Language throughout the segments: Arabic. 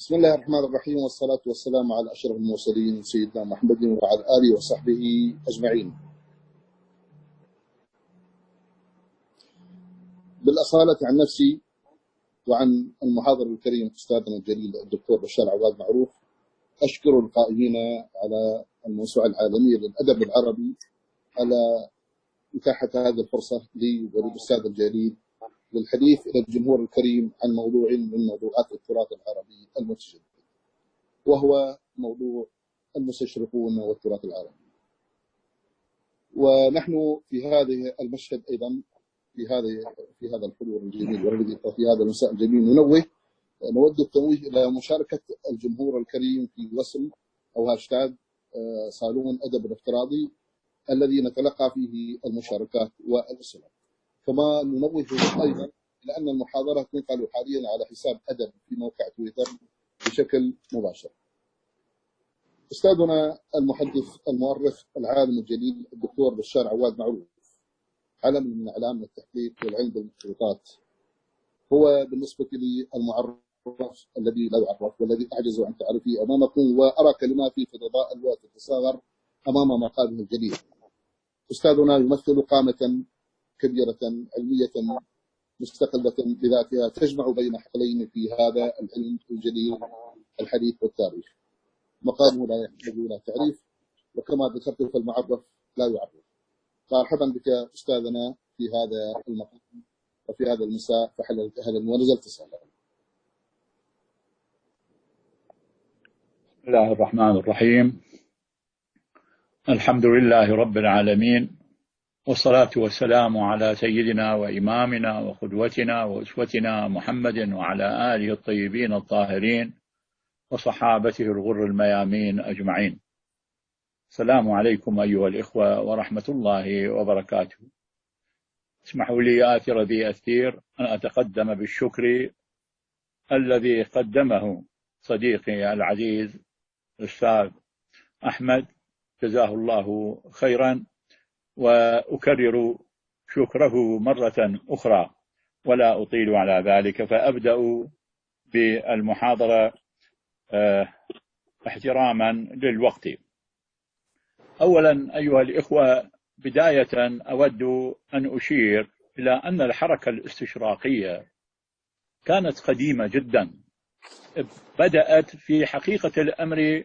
بسم الله الرحمن الرحيم، والصلاة والسلام على أشرف المرسلين سيدنا محمد وعلى آله وصحبه أجمعين. بالأصالة عن نفسي وعن المحاضر الكريم أستاذنا الجليل الدكتور بشار عواد معروف، أشكر القائمين على الموسوعة العالمية للأدب العربي على إتاحة هذه الفرصة لي وللأستاذ الجليل للحديث إلى الجمهور الكريم عن موضوع من موضوعات التراث العربي المتجدد، وهو موضوع المستشرقون والتراث العربي. ونحن في هذه المشهد أيضا في هذا الحضور الجميل والذي في هذا المساء الجميل نود التنويه إلى مشاركة الجمهور الكريم في وسم أو هاشتاج صالون أدب الافتراضي الذي نتلقى فيه المشاركات والأسئلة. كما ننوه أيضا إلى أن المحاضرة تنقل حاليا على حساب أدب في موقع تويتر بشكل مباشر. أستاذنا المحدث المؤرخ العالم الجليل الدكتور بشار عواد معروف، علم من أعلام التحقيق والعلم بالمخطوطات، هو بالنسبة لي المعرف الذي لا يعرف والذي أعجز عن تعرفه أمامكم، وأرى كلماتي في ضوضاء الوقت تتصاغر أمام مقاله الجليل. أستاذنا يمثل قامة كبيرة علمية مستقلة بذاتها تجمع بين حقلين في هذا العلم الجليل الحديث والتاريخ. مقامه لا يحتاج إلى تعريف، وكما ذكرت فالمعرف لا يعرف. مرحبا بك أستاذنا في هذا المقام وفي هذا المساء، فحللت أهلا ونزلت سهلا. بسم الله الرحمن الرحيم. الحمد لله رب العالمين، والصلاة والسلام على سيدنا وإمامنا وقدوتنا وأسوتنا محمد وعلى آله الطيبين الطاهرين وصحابته الغر الميامين أجمعين. السلام عليكم أيها الإخوة ورحمة الله وبركاته. اسمحوا لي آثر ذي أثير أن أتقدم بالشكر الذي قدمه صديقي العزيز الأستاذ أحمد، جزاه الله خيرا، وأكرر شكره مرة أخرى ولا أطيل على ذلك، فأبدأ بالمحاضرة احتراما للوقت. أولا أيها الإخوة، بداية أود أن أشير إلى أن الحركة الاستشراقية كانت قديمة جدا، بدأت في حقيقة الأمر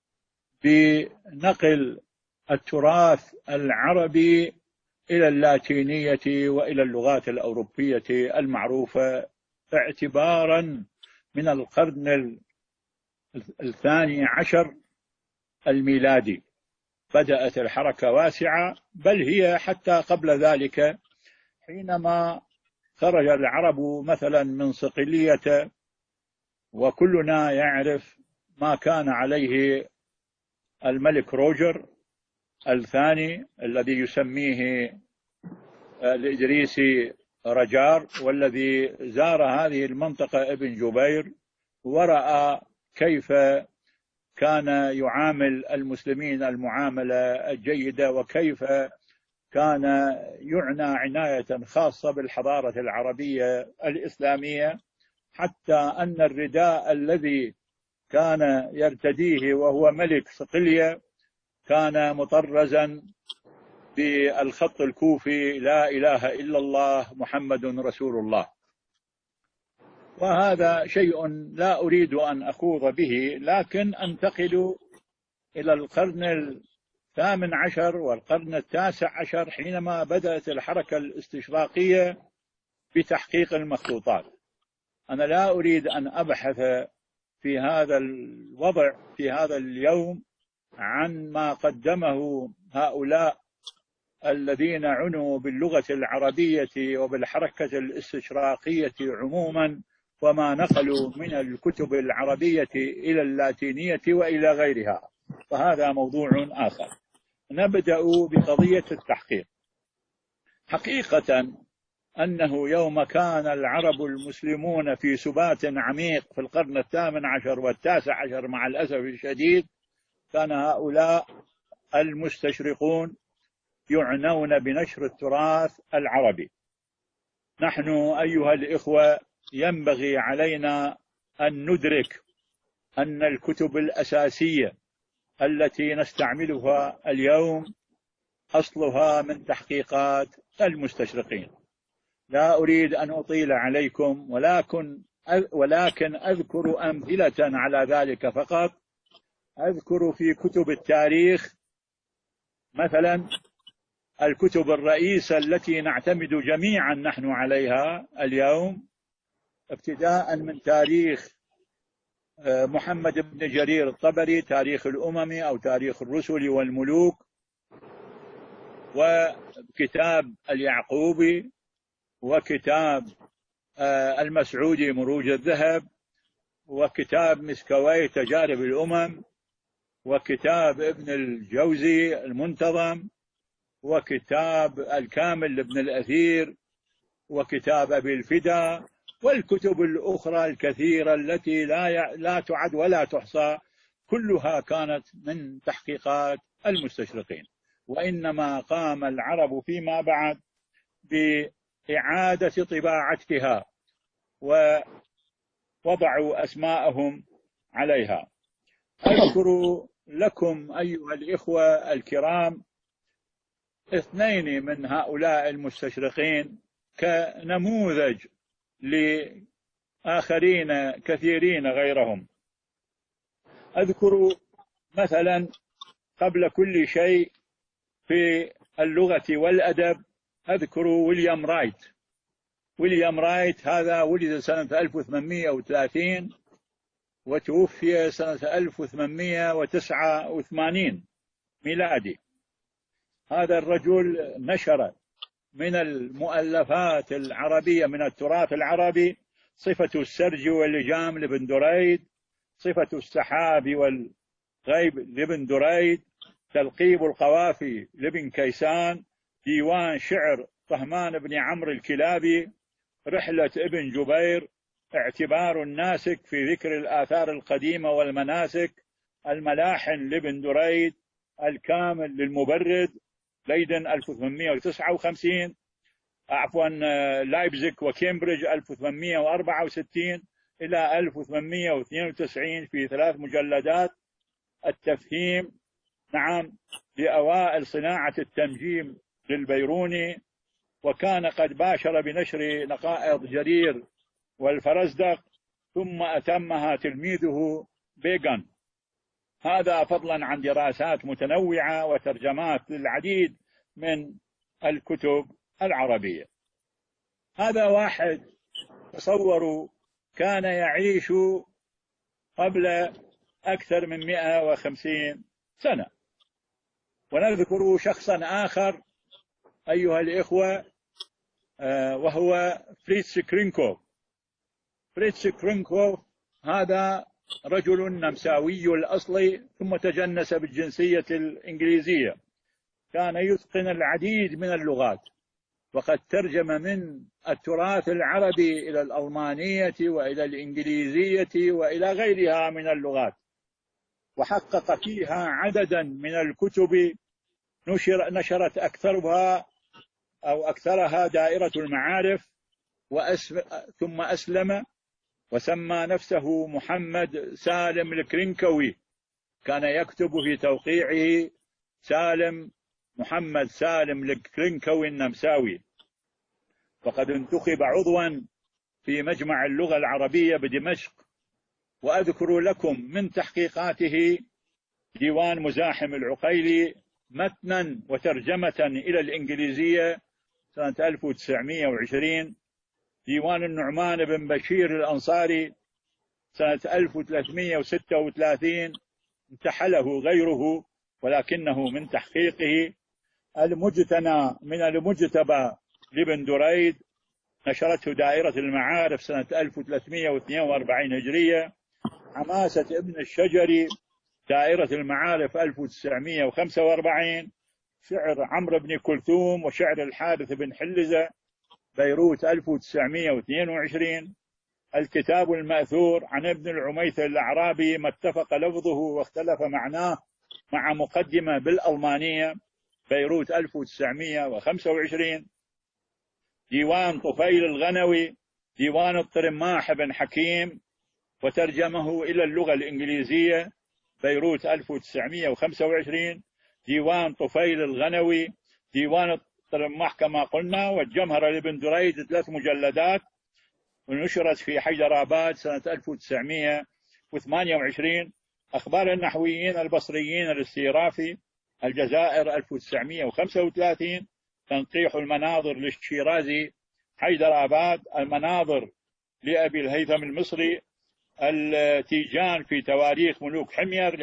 بنقل التراث العربي إلى اللاتينية وإلى اللغات الأوروبية المعروفة اعتبارا من القرن الثاني عشر الميلادي. بدأت الحركة واسعة، بل هي حتى قبل ذلك حينما خرج العرب مثلا من صقلية، وكلنا يعرف ما كان عليه الملك روجر الثاني الذي يسميه الإدريسي رجار، والذي زار هذه المنطقة ابن جبير ورأى كيف كان يعامل المسلمين المعاملة الجيدة، وكيف كان يعنى عناية خاصة بالحضارة العربية الإسلامية، حتى أن الرداء الذي كان يرتديه وهو ملك صقلية كان مطرزا بالخط الكوفي: لا إله إلا الله محمد رسول الله. وهذا شيء لا أريد أن أخوض به، لكن أنتقل إلى القرن الثامن عشر والقرن التاسع عشر، حينما بدأت الحركة الاستشراقية بتحقيق المخطوطات. أنا لا أريد أن أبحث في هذا الوضع في هذا اليوم عن ما قدمه هؤلاء الذين عنوا باللغة العربية وبالحركة الاستشراقية عموما، وما نقلوا من الكتب العربية إلى اللاتينية وإلى غيرها، فهذا موضوع آخر. نبدأ بقضية التحقيق. حقيقة أنه يوم كان العرب المسلمون في سبات عميق في القرن الثامن عشر والتاسع عشر، مع الأسف الشديد كان هؤلاء المستشرقون يعنون بنشر التراث العربي. نحن أيها الإخوة ينبغي علينا أن ندرك أن الكتب الأساسية التي نستعملها اليوم أصلها من تحقيقات المستشرقين. لا أريد أن أطيل عليكم، ولكن أذكر أمثلة على ذلك فقط. أذكر في كتب التاريخ مثلا الكتب الرئيسة التي نعتمد جميعا نحن عليها اليوم، ابتداء من تاريخ محمد بن جرير الطبري، تاريخ الأمم أو تاريخ الرسل والملوك، وكتاب اليعقوبي، وكتاب المسعودي مروج الذهب، وكتاب مسكوي تجارب الأمم، وكتاب ابن الجوزي المنتظم، وكتاب الكامل لابن الأثير، وكتاب أبي الفدا، والكتب الأخرى الكثيرة التي لا تعد ولا تحصى، كلها كانت من تحقيقات المستشرقين. وإنما قام العرب فيما بعد بإعادة طباعتها ووضعوا أسماءهم عليها. أذكر لكم أيها الإخوة الكرام اثنين من هؤلاء المستشرقين كنموذج لآخرين كثيرين غيرهم. أذكر مثلا قبل كل شيء في اللغة والأدب أذكر ويليام رايت. ويليام رايت هذا ولد سنة 1830 وتوفي سنة 1889 ميلادي. هذا الرجل نشر من المؤلفات العربية من التراث العربي صفة السرج واللجام لابن دريد، صفة السحاب والغيب لابن دريد، تلقيب القوافي لابن كيسان، ديوان شعر طهمان بن عمرو الكلابي، رحلة ابن جبير، اعتبار الناسك في ذكر الآثار القديمة والمناسك، الملاحن لابن دريد، الكامل للمبرد ليدن 1859، عفوا لايبزيغ وكامبريدج 1864 إلى 1892 في 3 مجلدات، التفهيم نعم لأوائل صناعة التنجيم للبيروني، وكان قد باشر بنشر نقائض جرير والفرزدق، ثم أتمها تلميذه بيغان. هذا فضلا عن دراسات متنوعة وترجمات للعديد من الكتب العربية. هذا واحد تصوروا كان يعيش قبل أكثر من 150 سنة. ونذكر شخصا آخر أيها الإخوة وهو فريتز كرينكوف. فريتز كرينكوف هذا رجل نمساوي الأصل ثم تجنس بالجنسية الإنجليزية. كان يتقن العديد من اللغات، وقد ترجم من التراث العربي إلى الألمانية وإلى الإنجليزية وإلى غيرها من اللغات، وحقق فيها عددا من الكتب نشرت أكثرها دائرة المعارف، ثم أسلم وسمى نفسه محمد سالم الكرنكوي. كان يكتب في توقيعه سالم محمد سالم الكرنكوي النمساوي، وقد انتخب عضوا في مجمع اللغة العربية بدمشق. وأذكر لكم من تحقيقاته ديوان مزاحم العقيلي متنا وترجمة إلى الإنجليزية سنة 1920، ديوان النعمان بن بشير الأنصاري سنة 1336 انتحله غيره ولكنه من تحقيقه، المجتنى من المجتبى لابن دريد نشرته دائرة المعارف سنة 1342 هجرية، حماسة ابن الشجري دائرة المعارف 1945، شعر عمرو بن كلثوم وشعر الحارث بن حلزة بيروت 1922، الكتاب المأثور عن ابن العميث الأعرابي ما اتفق لفظه واختلف معناه مع مقدمة بالألمانية بيروت 1925، ديوان طفيل الغنوي، ديوان الطرماح بن حكيم، وترجمه إلى اللغة الإنجليزية بيروت 1925، ديوان طفيل الغنوي، ديوان الرماح كما قلنا، والجمهرة لابن دريد 3 مجلدات، ونشرت في حيدرآباد سنة 1928. أخبار النحويين البصريين الاستيرافي الجزائر 1935، تنقيح المناظر للشيرازي حيدرآباد، المناظر لأبي الهيثم المصري، التيجان في تواريخ ملوك حمير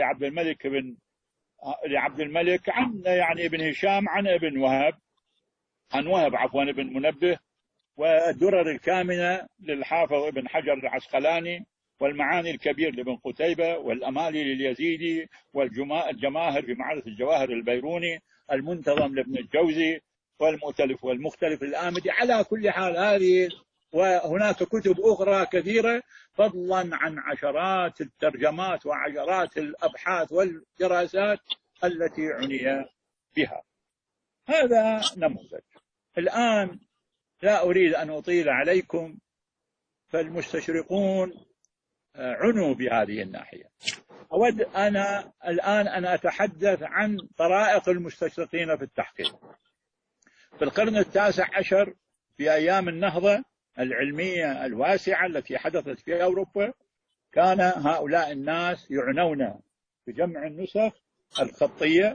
لعبد الملك عن يعني ابن هشام عن ابن وهب ابن منبه، والدرر الكامنة للحافظ ابن حجر العسقلاني، والمعاني الكبير لابن قتيبة، والأمالي لليزيدي، والجماهر في معرفة الجواهر البيروني، المنتظم لابن الجوزي، والمؤتلف والمختلف للآمدي. على كل حال هذه وهناك كتب أخرى كثيرة، فضلا عن عشرات الترجمات وعشرات الأبحاث والدراسات التي عني بها. هذا نموذج. الآن لا أريد أن أطيل عليكم، فالمستشرقون عنوا بهذه الناحية. أود أنا الآن أن أتحدث عن طرائق المستشرقين في التحقيق. في القرن 19 في أيام النهضة العلمية الواسعة التي حدثت في أوروبا، كان هؤلاء الناس يعنون بجمع النسخ الخطية،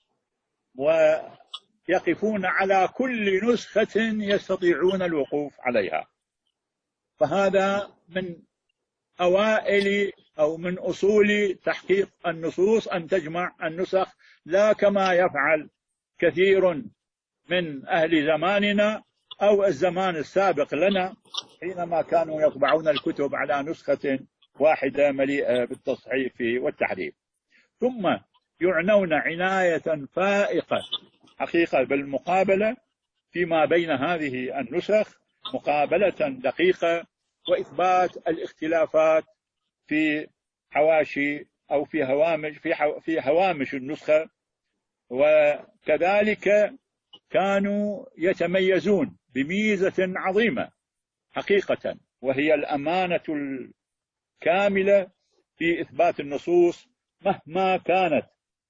ويقفون على كل نسخة يستطيعون الوقوف عليها. فهذا من أوائل أو من أصول تحقيق النصوص، أن تجمع النسخ، لا كما يفعل كثير من أهل زماننا أو الزمان السابق لنا، حينما كانوا يطبعون الكتب على نسخة واحدة مليئة بالتصحيف والتحريف. ثم يعنون عناية فائقة حقيقة بالمقابلة فيما بين هذه النسخ، مقابلة دقيقة، وإثبات الاختلافات في حواشي أو في هوامش النسخة. وكذلك كانوا يتميزون بميزة عظيمة حقيقة، وهي الأمانة الكاملة في إثبات النصوص مهما كانت،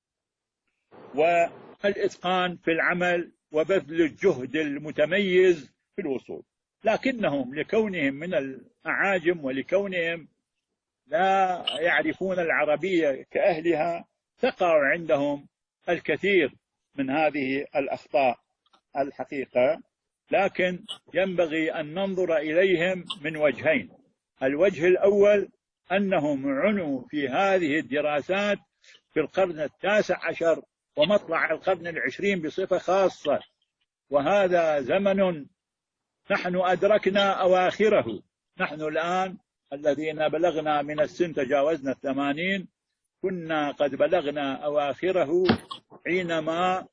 والإتقان في العمل، وبذل الجهد المتميز في الوصول. لكنهم لكونهم من الأعاجم ولكونهم لا يعرفون العربية كأهلها، تقع عندهم الكثير من هذه الأخطاء الحقيقة. لكن ينبغي أن ننظر إليهم من وجهين. الوجه الأول أنهم عنوا في هذه الدراسات في القرن 19 ومطلع القرن 20 بصفة خاصة، وهذا زمن نحن أدركنا أواخره. نحن الآن الذين بلغنا من السن تجاوزنا 80، كنا قد بلغنا أواخره حينما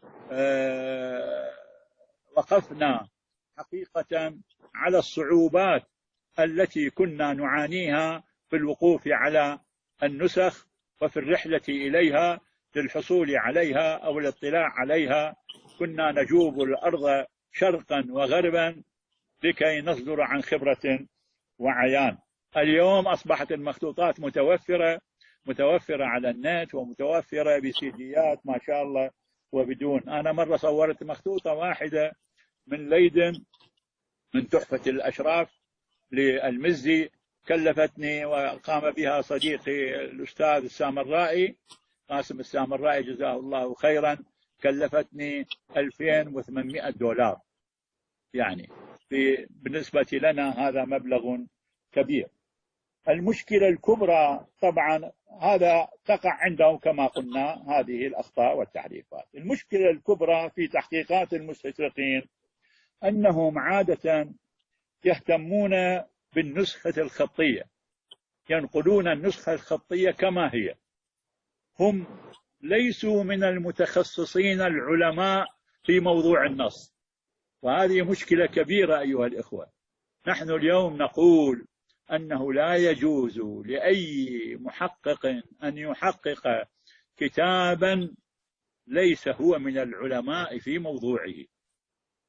وقفنا حقيقة على الصعوبات التي كنا نعانيها في الوقوف على النسخ وفي الرحلة إليها للحصول عليها أو الاطلاع عليها. كنا نجوب الأرض شرقا وغربا لكي نصدر عن خبرة وعيان. اليوم أصبحت المخطوطات متوفرة على النت، ومتوفرة بسيديات ما شاء الله وبدون. أنا مرة صورت مخطوطة واحدة من ليدن من تحفة الأشراف للمزي، كلفتني وقام بها صديقي الأستاذ السامرائي قاسم السامرائي جزاه الله خيرا، كلفتني $2800. يعني بالنسبة لنا هذا مبلغ كبير. المشكلة الكبرى طبعا هذا تقع عندهم كما قلنا هذه الأخطاء والتحريفات. المشكلة الكبرى في تحقيقات المستشرقين أنهم عادة يهتمون بالنسخة الخطية، ينقلون النسخة الخطية كما هي. هم ليسوا من المتخصصين العلماء في موضوع النص، وهذه مشكلة كبيرة أيها الإخوة. نحن اليوم نقول أنه لا يجوز لأي محقق أن يحقق كتابا ليس هو من العلماء في موضوعه،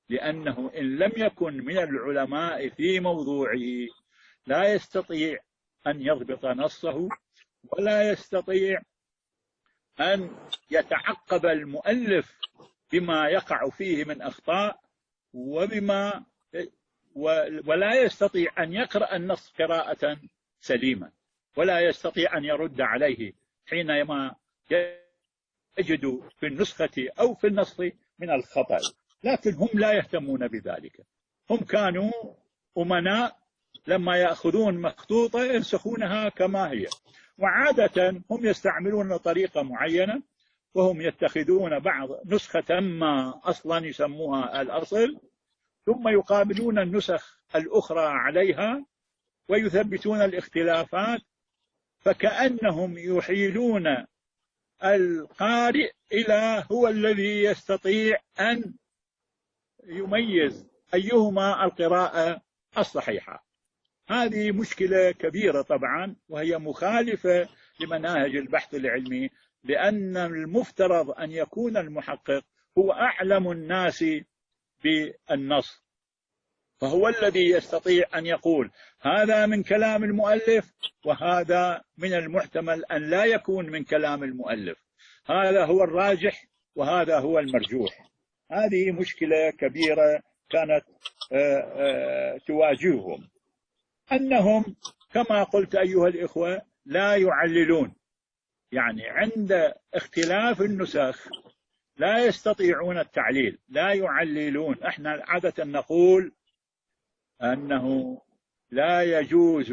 لأنه إن لم يكن من العلماء في موضوعه لا يستطيع أن يضبط نصه، ولا يستطيع أن يتعقب المؤلف بما يقع فيه من أخطاء، ولا يستطيع أن يقرأ النص قراءة سليمة، ولا يستطيع أن يرد عليه حينما يجد في النسخة أو في النص من الخطأ. لكن هم لا يهتمون بذلك. هم كانوا أمناء، لما يأخذون مخطوطة ينسخونها كما هي. وعادة هم يستعملون طريقة معينة، وهم يتخذون بعض نسخة ما أصلا يسموها الأصل، ثم يقابلون النسخ الأخرى عليها ويثبتون الاختلافات، فكأنهم يحيلون القارئ إلى هو الذي يستطيع أن يميز أيهما القراءة الصحيحة. هذه مشكلة كبيرة طبعا، وهي مخالفة لمناهج البحث العلمي، لأن المفترض أن يكون المحقق هو أعلم الناس بالنص، فهو الذي يستطيع أن يقول هذا من كلام المؤلف، وهذا من المحتمل أن لا يكون من كلام المؤلف، هذا هو الراجح وهذا هو المرجوح. هذه مشكلة كبيرة كانت تواجههم، أنهم كما قلت أيها الإخوة لا يعللون، يعني عند اختلاف النسخ لا يستطيعون التعليل، لا يعللون. احنا عادة نقول أنه لا يجوز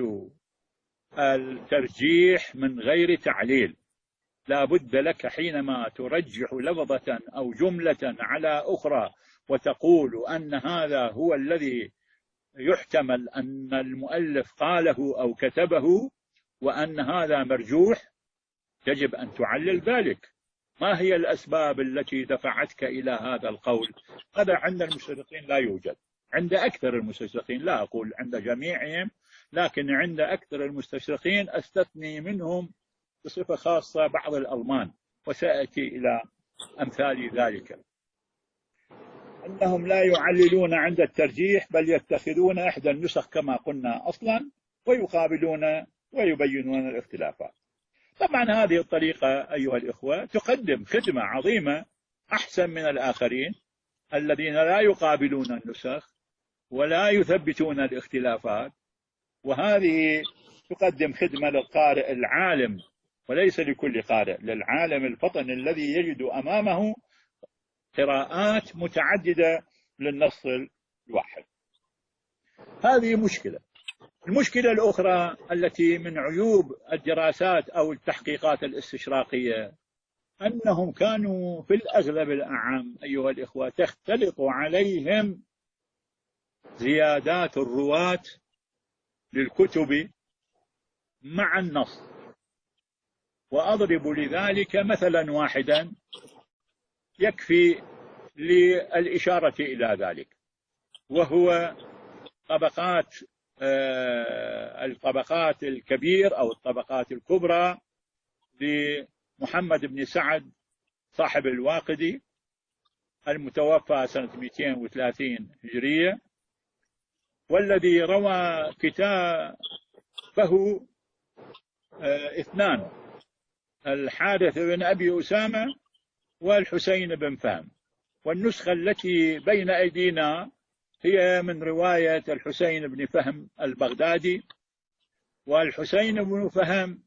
الترجيح من غير تعليل، لا بد لك حينما ترجح لفظة أو جملة على أخرى وتقول أن هذا هو الذي يحتمل أن المؤلف قاله أو كتبه وأن هذا مرجوح، يجب أن تعلل ذلك. ما هي الأسباب التي دفعتك إلى هذا القول؟ هذا عند المستشرقين لا يوجد، عند أكثر المستشرقين، لا أقول عند جميعهم، لكن عند أكثر المستشرقين، أستثني منهم بصفة خاصة بعض الألمان، وسأتي إلى أمثال ذلك، أنهم لا يعللون عند الترجيح، بل يتخذون إحدى النسخ كما قلنا أصلا ويقابلون ويبينون الاختلافات. طبعا هذه الطريقة أيها الإخوة تقدم خدمة عظيمة أحسن من الآخرين الذين لا يقابلون النسخ ولا يثبتون الاختلافات، وهذه تقدم خدمة للقارئ العالم، وليس لكل قارئ، للعالم الفطن الذي يجد أمامه قراءات متعددة للنص الواحد. هذه مشكلة. المشكلة الأخرى التي من عيوب الدراسات أو التحقيقات الاستشراقية أنهم كانوا في الأغلب الأعم أيها الإخوة تختلط عليهم زيادات الرواة للكتب مع النص. وأضرب لذلك مثلا واحدا يكفي للإشارة إلى ذلك، وهو الطبقات الكبير أو الطبقات الكبرى لمحمد بن سعد صاحب الواقدي المتوفى سنة 230 هجرية، والذي روى كتابه اثنان، الحارث بن أبي أسامة والحسين بن فهم. والنسخة التي بين أيدينا هي من رواية الحسين بن فهم البغدادي. والحسين بن فهم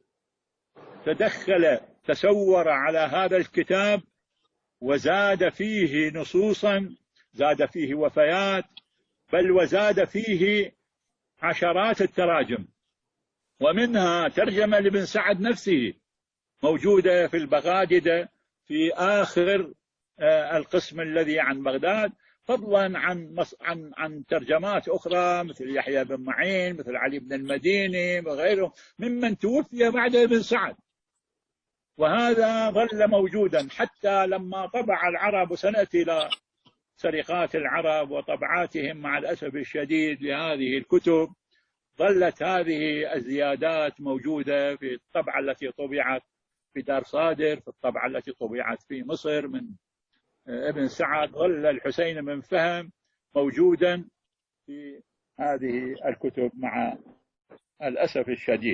تسور على هذا الكتاب وزاد فيه نصوصا، زاد فيه وفيات، بل وزاد فيه عشرات التراجم، ومنها ترجمة لابن سعد نفسه موجودة في البغاددة في آخر القسم الذي عن بغداد، فضلا عن ترجمات أخرى مثل يحيى بن معين، مثل علي بن المديني وغيره ممن توفي بعد ابن سعد. وهذا ظل موجودا حتى لما طبع العرب، وسنأتي إلى سرقات العرب وطبعاتهم مع الأسف الشديد لهذه الكتب، ظلت هذه الزيادات موجودة في الطبعة التي طبعت في دار صادر، في الطبعة التي طبعت في مصر من ابن سعد، ظل الحسين بن فهم موجودا في هذه الكتب مع الأسف الشديد.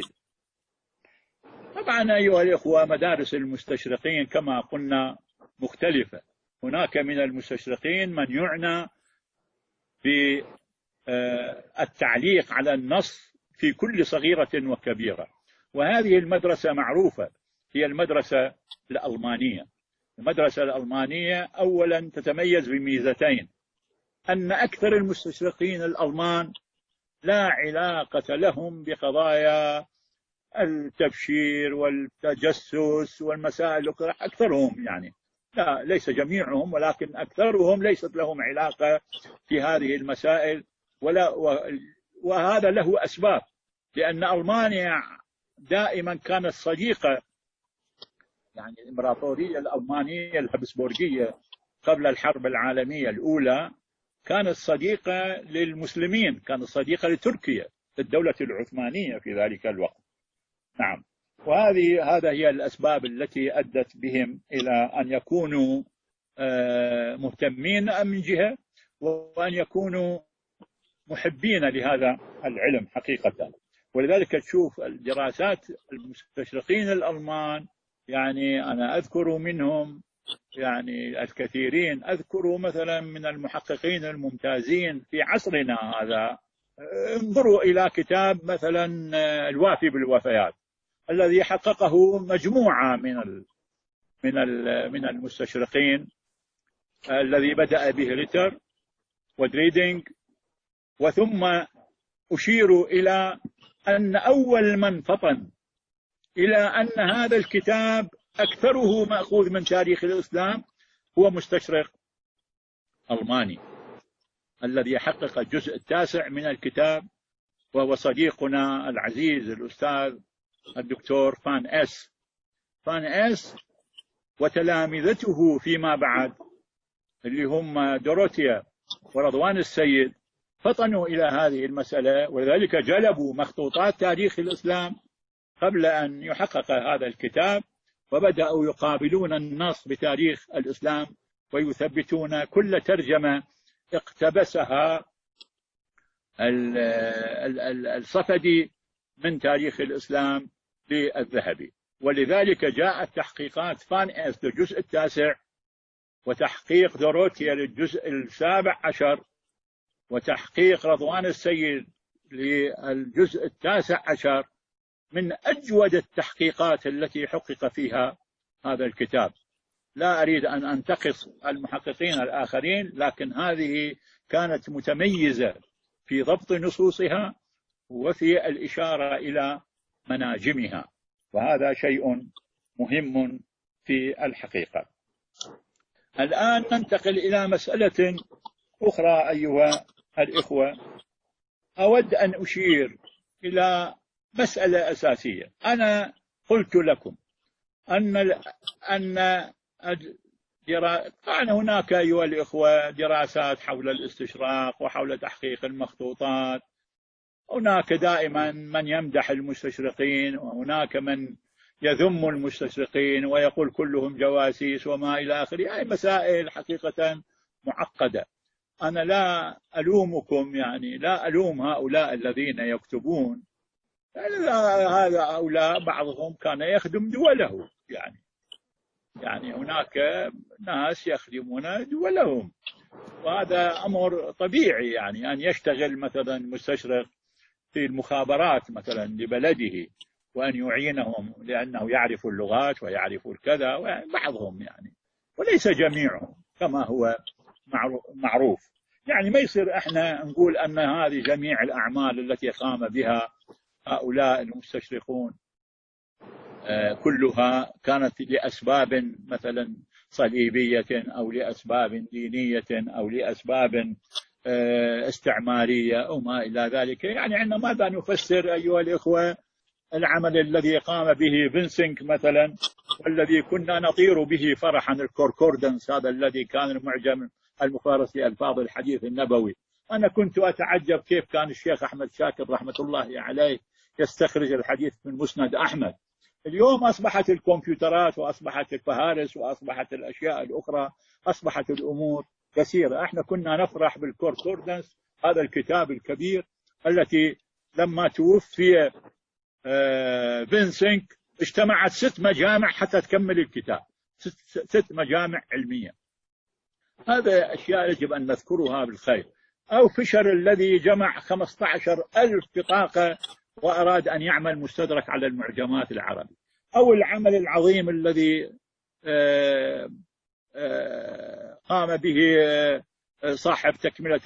طبعا أيها الإخوة، مدارس المستشرقين كما قلنا مختلفة. هناك من المستشرقين من يعنى بالتعليق على النص في كل صغيرة وكبيرة، وهذه المدرسة معروفة، هي المدرسة الألمانية. المدرسة الألمانية أولا تتميز بميزتين: أن أكثر المستشرقين الألمان لا علاقة لهم بقضايا التبشير والتجسس والمسائل الأخرى، أكثرهم يعني، لا ليس جميعهم ولكن أكثرهم ليست لهم علاقة في هذه المسائل، وهذا له أسباب، لأن ألمانيا دائما كانت صديقة، يعني الإمبراطورية الألمانية الهبسبورغية قبل الحرب العالمية الأولى كانت صديقة للمسلمين، كانت صديقة لتركيا، للدولة العثمانية في ذلك الوقت. نعم، هذا هي الأسباب التي أدت بهم إلى أن يكونوا مهتمين من جهة، وأن يكونوا محبين لهذا العلم حقيقة. ولذلك تشوف الدراسات المستشرقين الألمان، يعني أنا أذكر منهم يعني الكثيرين، أذكر مثلا من المحققين الممتازين في عصرنا هذا. انظروا إلى كتاب مثلا الوافي بالوفيات الذي حققه مجموعة من المستشرقين، الذي بدأ به ريتر ودريدينج، وثم أشير إلى أن أول من فطن إلى أن هذا الكتاب أكثره مأخوذ من تاريخ الإسلام هو مستشرق ألماني الذي حقق الجزء التاسع من الكتاب، وهو صديقنا العزيز الأستاذ الدكتور فان إس وتلامذته فيما بعد اللي هم دوروثيا ورضوان السيد فطنوا إلى هذه المسألة، ولذلك جلبوا مخطوطات تاريخ الإسلام قبل أن يحقق هذا الكتاب، وبدأوا يقابلون النص بتاريخ الإسلام ويثبتون كل ترجمة اقتبسها الصفدي من تاريخ الإسلام للذهبي. ولذلك جاءت تحقيقات فان إس للجزء التاسع، وتحقيق دوروثيا للجزء السابع عشر، وتحقيق رضوان السيد للجزء التاسع عشر، من أجود التحقيقات التي حقق فيها هذا الكتاب. لا أريد أن أنتقص المحققين الآخرين، لكن هذه كانت متميزة في ضبط نصوصها وفي الإشارة إلى مناجمها، وهذا شيء مهم في الحقيقة. الآن ننتقل إلى مسألة أخرى أيها الإخوة. أود أن أشير إلى مسألة أساسية. أنا قلت لكم أن كان هناك أيها الإخوة دراسات حول الاستشراق وحول تحقيق المخطوطات. هناك دائما من يمدح المستشرقين، وهناك من يذم المستشرقين ويقول كلهم جواسيس وما إلى آخره. هذه مسائل حقيقة معقدة. أنا لا ألومكم، يعني لا ألوم هؤلاء الذين يكتبون، هؤلاء بعضهم كان يخدم دوله، يعني هناك ناس يخدمون دولهم، وهذا أمر طبيعي، يعني أن يشتغل مثلا مستشرق في المخابرات مثلا لبلده وأن يعينهم لأنه يعرف اللغات ويعرف الكذا، بعضهم يعني، وليس جميعهم كما هو معروف. يعني ما يصير احنا نقول أن هذه جميع الأعمال التي قام بها هؤلاء المستشرقون كلها كانت لأسباب مثلا صليبية أو لأسباب دينية أو لأسباب استعمارية أو ما إلى ذلك. يعني عندنا ماذا نفسر أيها الإخوة العمل الذي قام به فينسنك مثلا، والذي كنا نطير به فرحا، الكوركوردنس هذا الذي كان المعجم المفارس لألفاظ الحديث النبوي. أنا كنت أتعجب كيف كان الشيخ أحمد شاكر رحمة الله عليه يستخرج الحديث من مسند أحمد. اليوم أصبحت الكمبيوترات وأصبحت الفهارس وأصبحت الأشياء الأخرى، أصبحت الأمور كثيرة. احنا كنا نفرح بالكوركوردنس، هذا الكتاب الكبير التي لما توفي فينسنك اجتمعت 6 مجامع حتى تكمل الكتاب، 6 مجامع علمية. هذا أشياء يجب أن نذكرها بالخير. أو فيشر الذي جمع 15,000 بطاقة وأراد أن يعمل مستدرك على المعجمات العربية. أو العمل العظيم الذي قام به صاحب تكملة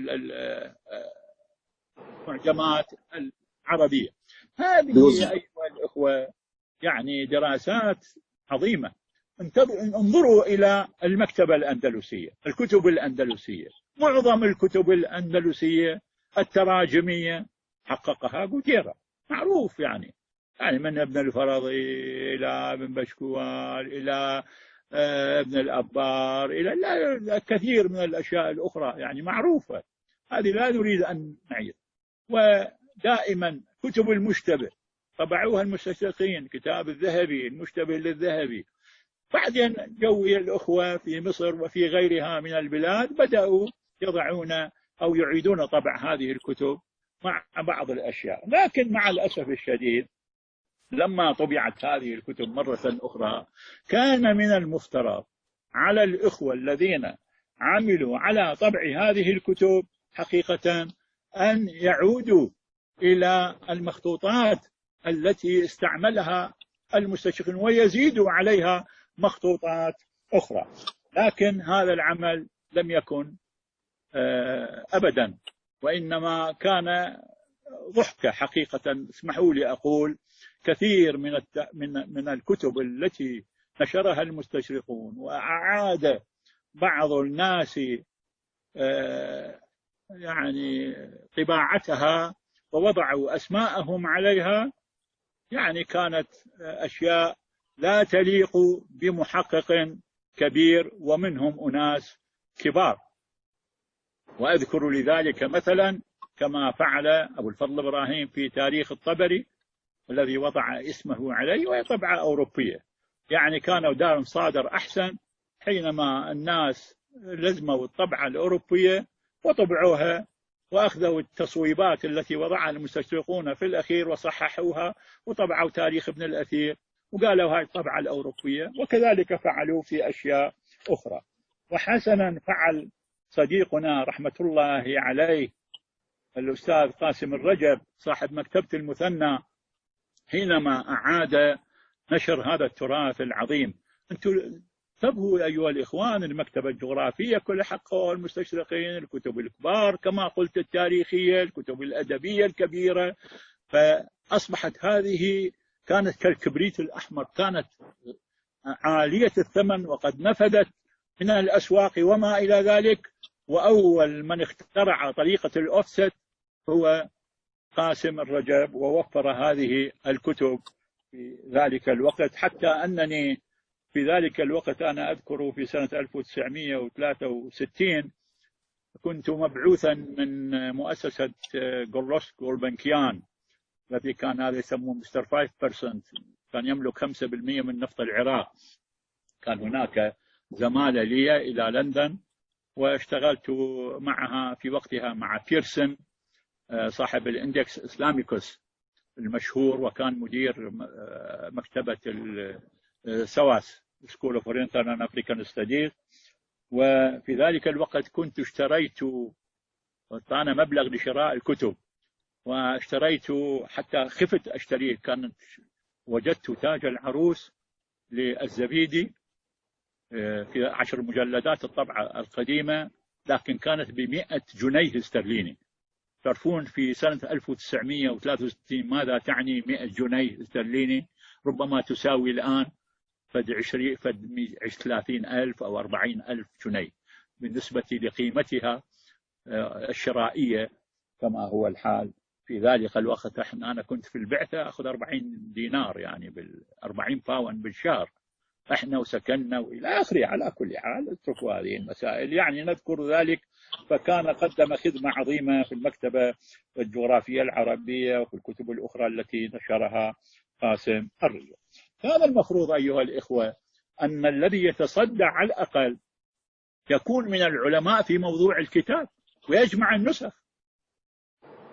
المعجمات العربية. هذه أيها الأخوة يعني دراسات عظيمة. انظروا إلى المكتبة الأندلسية، الكتب الأندلسية، معظم الكتب الأندلسية التراجمية حققها قديرة، معروف يعني من ابن الفرضي إلى ابن بشكوال إلى ابن الأبار إلى الكثير من الأشياء الأخرى يعني معروفة، هذه لا نريد أن نعيد. ودائما كتب المشتبه طبعوها المستشرقين، كتاب الذهبي المشتبه للذهبي. بعدين جوي الأخوة في مصر وفي غيرها من البلاد بدأوا يضعون أو يعيدون طبع هذه الكتب مع بعض الأشياء. لكن مع الأسف الشديد لما طبعت هذه الكتب مرة أخرى كان من المفترض على الإخوة الذين عملوا على طبع هذه الكتب حقيقة أن يعودوا إلى المخطوطات التي استعملها المستشرقين ويزيدوا عليها مخطوطات أخرى. لكن هذا العمل لم يكن أبدا، وإنما كان ضحكة حقيقة. اسمحوا لي أقول كثير من الكتب التي نشرها المستشرقون وأعاد بعض الناس يعني طباعتها ووضعوا أسماءهم عليها، يعني كانت أشياء لا تليق بمحقق كبير ومنهم أناس كبار. وأذكر لذلك مثلا كما فعل أبو الفضل إبراهيم في تاريخ الطبري الذي وضع اسمه عليه، وهي طبعة أوروبية، يعني كانوا دار صادر أحسن حينما الناس لزموا الطبعة الأوروبية وطبعوها وأخذوا التصويبات التي وضعها المستشرقون في الأخير وصححوها وطبعوا تاريخ ابن الأثير وقالوا هاي الطبعة الأوروبية. وكذلك فعلوا في أشياء أخرى. وحسنا فعل صديقنا رحمة الله عليه الأستاذ قاسم الرجب صاحب مكتبة المثنى حينما أعاد نشر هذا التراث العظيم. أنتم انتبهوا أيها الإخوان، المكتبة الجغرافية كل حقها المستشرقين، الكتب الكبار كما قلت التاريخية، الكتب الأدبية الكبيرة. فأصبحت هذه كانت كالكبريت الأحمر، كانت عالية الثمن وقد نفدت من الأسواق وما إلى ذلك. وأول من اخترع طريقة الأوفست هو قاسم الرجب ووفر هذه الكتب في ذلك الوقت. حتى أنني في ذلك الوقت أنا أذكر في سنة 1963 كنت مبعوثا من مؤسسة غولوس غولبنكيان الذي كان هذا يسموه مستر 5%، كان يملك 5% من نفط العراق. كان هناك زمالة لي إلى لندن واشتغلت معها في وقتها مع بيرسون صاحب الاندكس اسلاميكوس المشهور، وكان مدير مكتبة سواس سكول اوف اورينتال اند افريكان ستاديز. وفي ذلك الوقت كنت اشتريت، أنا مبلغ لشراء الكتب، واشتريت حتى خفت اشتريه، كانت وجدت تاج العروس للزبيدي في 10 مجلدات الطبعة القديمة، لكن كانت ب100 جنيه استرليني. تعرفون في سنة 1963 ماذا تعني 100 جنيه استرليني؟ ربما تساوي الآن فد 30,000 أو 40,000 جنيه بالنسبة لقيمتها الشرائية كما هو الحال في ذلك الوقت. أنا كنت في البعثة أخذ 40 دينار يعني 40 باوند بالشهر احنا وسكننا والى اخره. على كل حال اتركوا هذه المسائل، يعني نذكر ذلك. فكان قدم خدمة عظيمة في المكتبة الجغرافية العربية وفي الكتب الأخرى التي نشرها قاسم الرجب. هذا المفروض أيها الإخوة أن الذي يتصدى على الأقل يكون من العلماء في موضوع الكتاب ويجمع النسخ.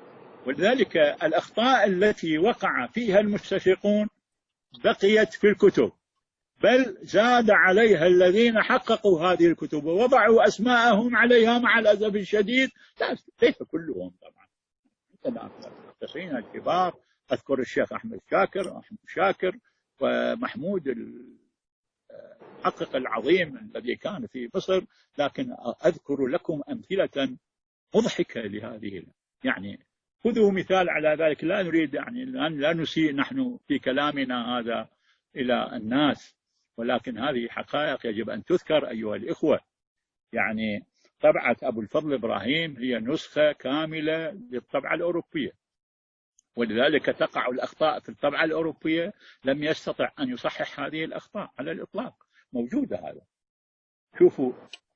ولذلك الأخطاء التي وقع فيها المستشرقون بقيت في الكتب، بل زاد عليها الذين حققوا هذه الكتب ووضعوا أسماءهم عليها مع الأسف الشديد. ليس كلهم طبعا، المحققين الكبار أذكر الشيخ أحمد شاكر ومحمود المحقق العظيم الذي كان في مصر، لكن أذكر لكم أمثلة مضحكة لهذه. يعني خذوا مثال على ذلك، لا نريد يعني لا نسيء نحن في كلامنا هذا إلى الناس، ولكن هذه حقائق يجب أن تذكر أيها الإخوة. يعني طبعة أبو الفضل إبراهيم هي نسخة كاملة للطبعة الأوروبية، ولذلك تقع الأخطاء في الطبعة الأوروبية، لم يستطع أن يصحح هذه الأخطاء على الإطلاق، موجودة هذا. شوفوا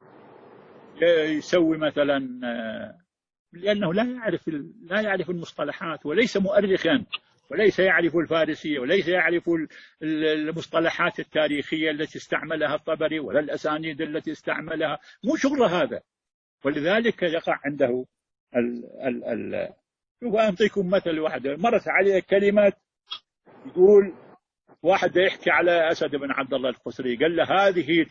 يسوي مثلا، لأنه لا يعرف المصطلحات، وليس مؤرخا، وليس يعرف الفارسية، وليس يعرف المصطلحات التاريخية التي استعملها الطبري ولا الأسانيد التي استعملها، مو شغل هذا. ولذلك يقع عنده شوف أعطيكم مثل واحد مرت عليه كلمة، يقول واحد يحكي على أسد بن عبد الله القسري، قال له هذه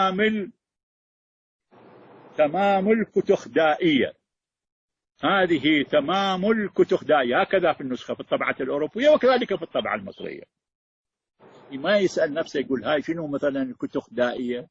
تمام الكتخدائية، هذه تمام الكتخدائية، هكذا في النسخة في الطبعة الأوروبية وكذلك في الطبعة المصرية. ما يسأل نفسه يقول هاي شنو مثلا الكتخدائية،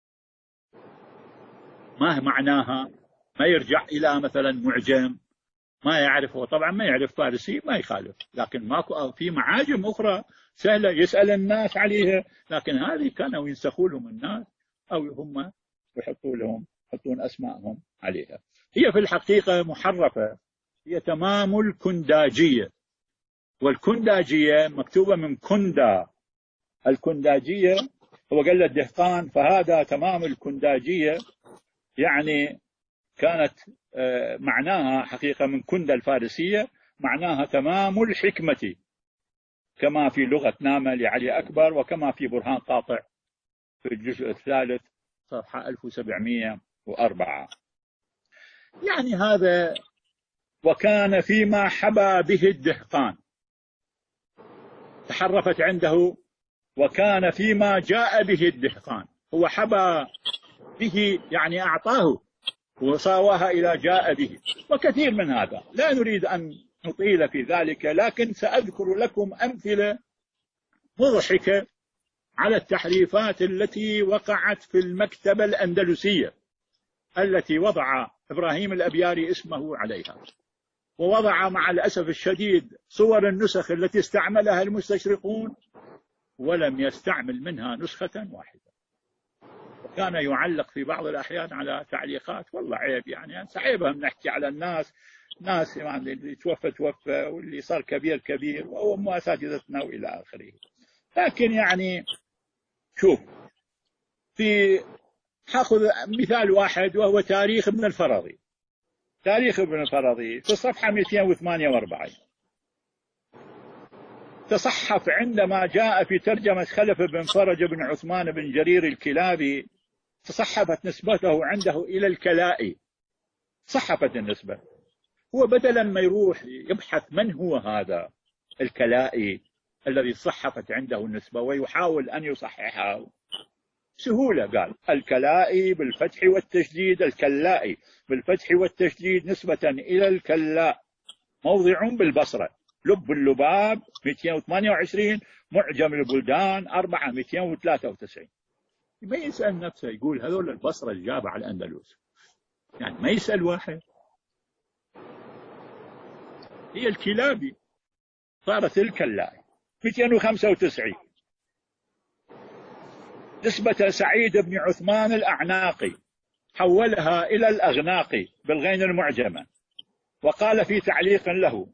ما معناها، ما يرجع إلى مثلا معجم ما يعرفه، طبعا ما يعرف فارسي ما يخالف، لكن ماكو في معاجم أخرى سهلة يسأل الناس عليها، لكن هذه كانوا ينسخوا لهم الناس أو هم يحطون أسماءهم عليها. هي في الحقيقة محرفة، هي تمام الكنداجية، والكنداجية مكتوبة من كندا، الكنداجية هو قال الدهقان، فهذا تمام الكنداجية يعني كانت معناها حقيقة من كندا الفارسية، معناها تمام الحكمة، كما في لغة نامة لعلي أكبر، وكما في برهان قاطع في الجزء الثالث صفحة 1704. يعني هذا وكان فيما حبى به الدهقان، تحرفت عنده وكان فيما جاء به الدهقان، هو حبى به يعني أعطاه وصاواها إلى جاء به، وكثير من هذا لا نريد أن نطيل في ذلك، لكن سأذكر لكم أمثلة مضحكة على التحريفات التي وقعت في المكتبة الأندلسية التي وضع إبراهيم الأبياري اسمه عليها، ووضع مع الأسف الشديد صور النسخ التي استعملها المستشرقون، ولم يستعمل منها نسخة واحدة، وكان يعلق في بعض الأحيان على تعليقات والله عيب، يعني عيبهم نحكي على ناس يعني اللي توفى واللي صار كبير وهم أساتذتنا وإلى آخره. لكن يعني شوف، حاخذ مثال واحد وهو تاريخ ابن الفرضي. تاريخ ابن الفرضي في الصفحة 248 تصحف عندما جاء في ترجمة خلف بن فرج بن عثمان بن جرير الكلابي، تصحفت نسبته عنده إلى الكلائي، صحفت النسبة، هو بدلا ما يروح يبحث من هو هذا الكلائي الذي صحفت عنده النسبة ويحاول أن يصححها، سهولة قال الكلائي بالفتح والتشديد، الكلائي بالفتح والتشديد نسبة إلى الكلاء، موضع بالبصرة، لب اللباب 228، معجم البلدان 4 293. ما يسأل نفسه يقول هذول البصرة الجابة على الأندلس، يعني ما يسأل واحد. هي الكلابي صارت الكلائي 295، نسبة سعيد بن عثمان الأعناقي حولها إلى الأغناقي بالغين المعجمة، وقال في تعليق له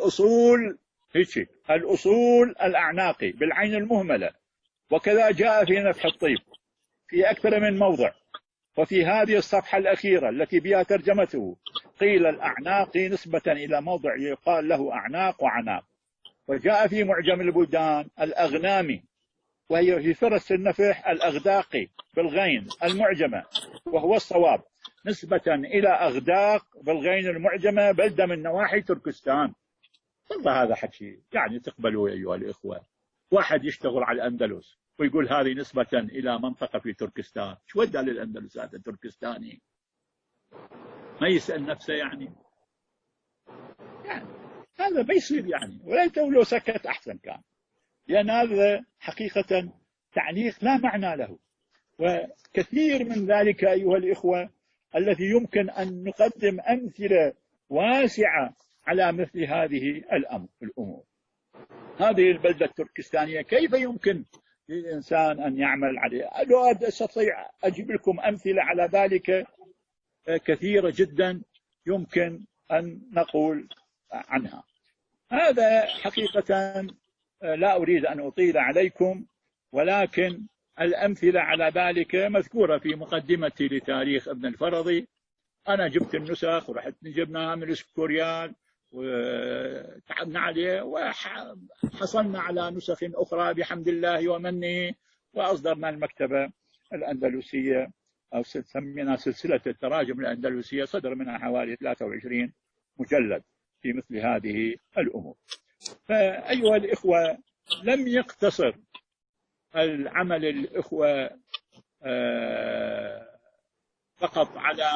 الأصول الأعناقي بالعين المهملة، وكذا جاء في نفح الطيب في أكثر من موضع. وفي هذه الصفحة الأخيرة التي بها ترجمته قيل الأعناقي نسبة إلى موضع يقال له أعناق وعناق. وجاء في معجم البلدان الأغنامي، وهي في فرس النفح الأغداقي بالغين المعجمة، وهو الصواب، نسبة إلى أغداق بالغين المعجمة، بلدة من نواحي تركستان. والله هذا حكي يعني تقبلوا أيها الإخوة. واحد يشتغل على الأندلس ويقول هذه نسبة إلى منطقة في تركستان، شو ودى للأندلس هذا تركستاني؟ ما يسأل نفسه يعني هذا ما يصير يعني. وليته لو سكت أحسن كان، لأن هذا حقيقة تعليق لا معنى له. وكثير من ذلك أيها الإخوة الذي يمكن أن نقدم أمثلة واسعة على مثل هذه الأمور. هذه البلدة التركستانية كيف يمكن للإنسان أن يعمل عليها؟ لو أستطيع أجيب لكم أمثلة على ذلك كثيرة جدا يمكن أن نقول عنها. هذا حقيقة لا أريد أن أطيل عليكم، ولكن الأمثلة على ذلك مذكورة في مقدمتي لتاريخ ابن الفرضي. أنا جبت النسخ ورحت جبناها من الإسكوريال وتعبنا عليه وحصلنا على نسخ أخرى بحمد الله ومنه، وأصدرنا المكتبة الأندلسية أو سمينا سلسلة التراجم الأندلسية، صدر منها حوالي 23 مجلد في مثل هذه الأمور. فأيها الإخوة، لم يقتصر العمل الإخوة فقط على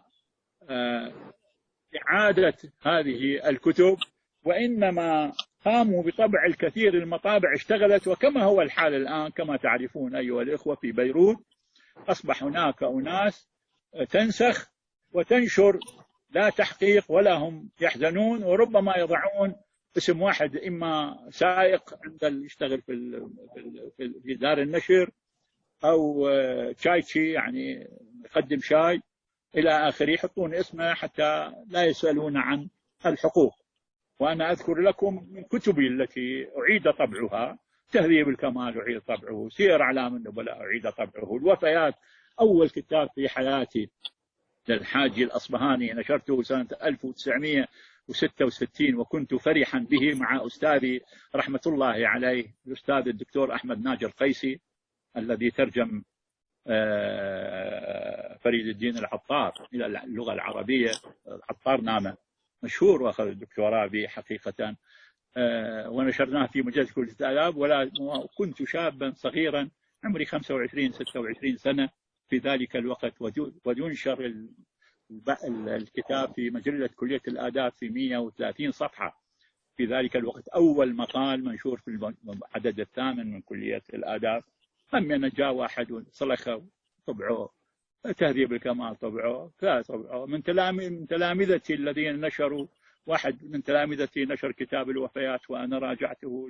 إعادة هذه الكتب، وإنما قاموا بطبع الكثير. المطابع اشتغلت، وكما هو الحال الآن كما تعرفون أيها الإخوة في بيروت أصبح هناك أناس تنسخ وتنشر لا تحقيق ولا هم يحزنون، وربما يضعون اسم واحد، إما سائق عند يشتغل في دار النشر، أو شايشي يعني يقدم شاي إلى آخره، يحطون اسمه حتى لا يسألون عن الحقوق. وأنا أذكر لكم من كتبي التي أعيد طبعها: تهذيب الكمال أعيد طبعه، سير أعلام النبلاء أعيد طبعه، الوفيات أول كتاب في حياتي للحاج الأصبهاني نشرته سنة 1966، وكنت فرحا به مع أستاذي رحمة الله عليه الأستاذ الدكتور أحمد ناجر قيسي الذي ترجم فريد الدين العطار إلى اللغة العربية. العطار نامه مشهور وأخذ الدكتوراه به حقيقة، ونشرناه في مجلة كل الآداب. وكنت شابا صغيرا عمري 25-26 سنة في ذلك الوقت، وينشر الكتاب في مجلة كلية الآداب في 130 صفحة في ذلك الوقت. أول مقال منشور في العدد الثامن من كلية الآداب. أما جاء واحد صلخه طبعه، تهذيب الكمال طبعه، من تلامذتي الذين نشروا. واحد من تلامذتي نشر كتاب الوفيات، وأنا راجعته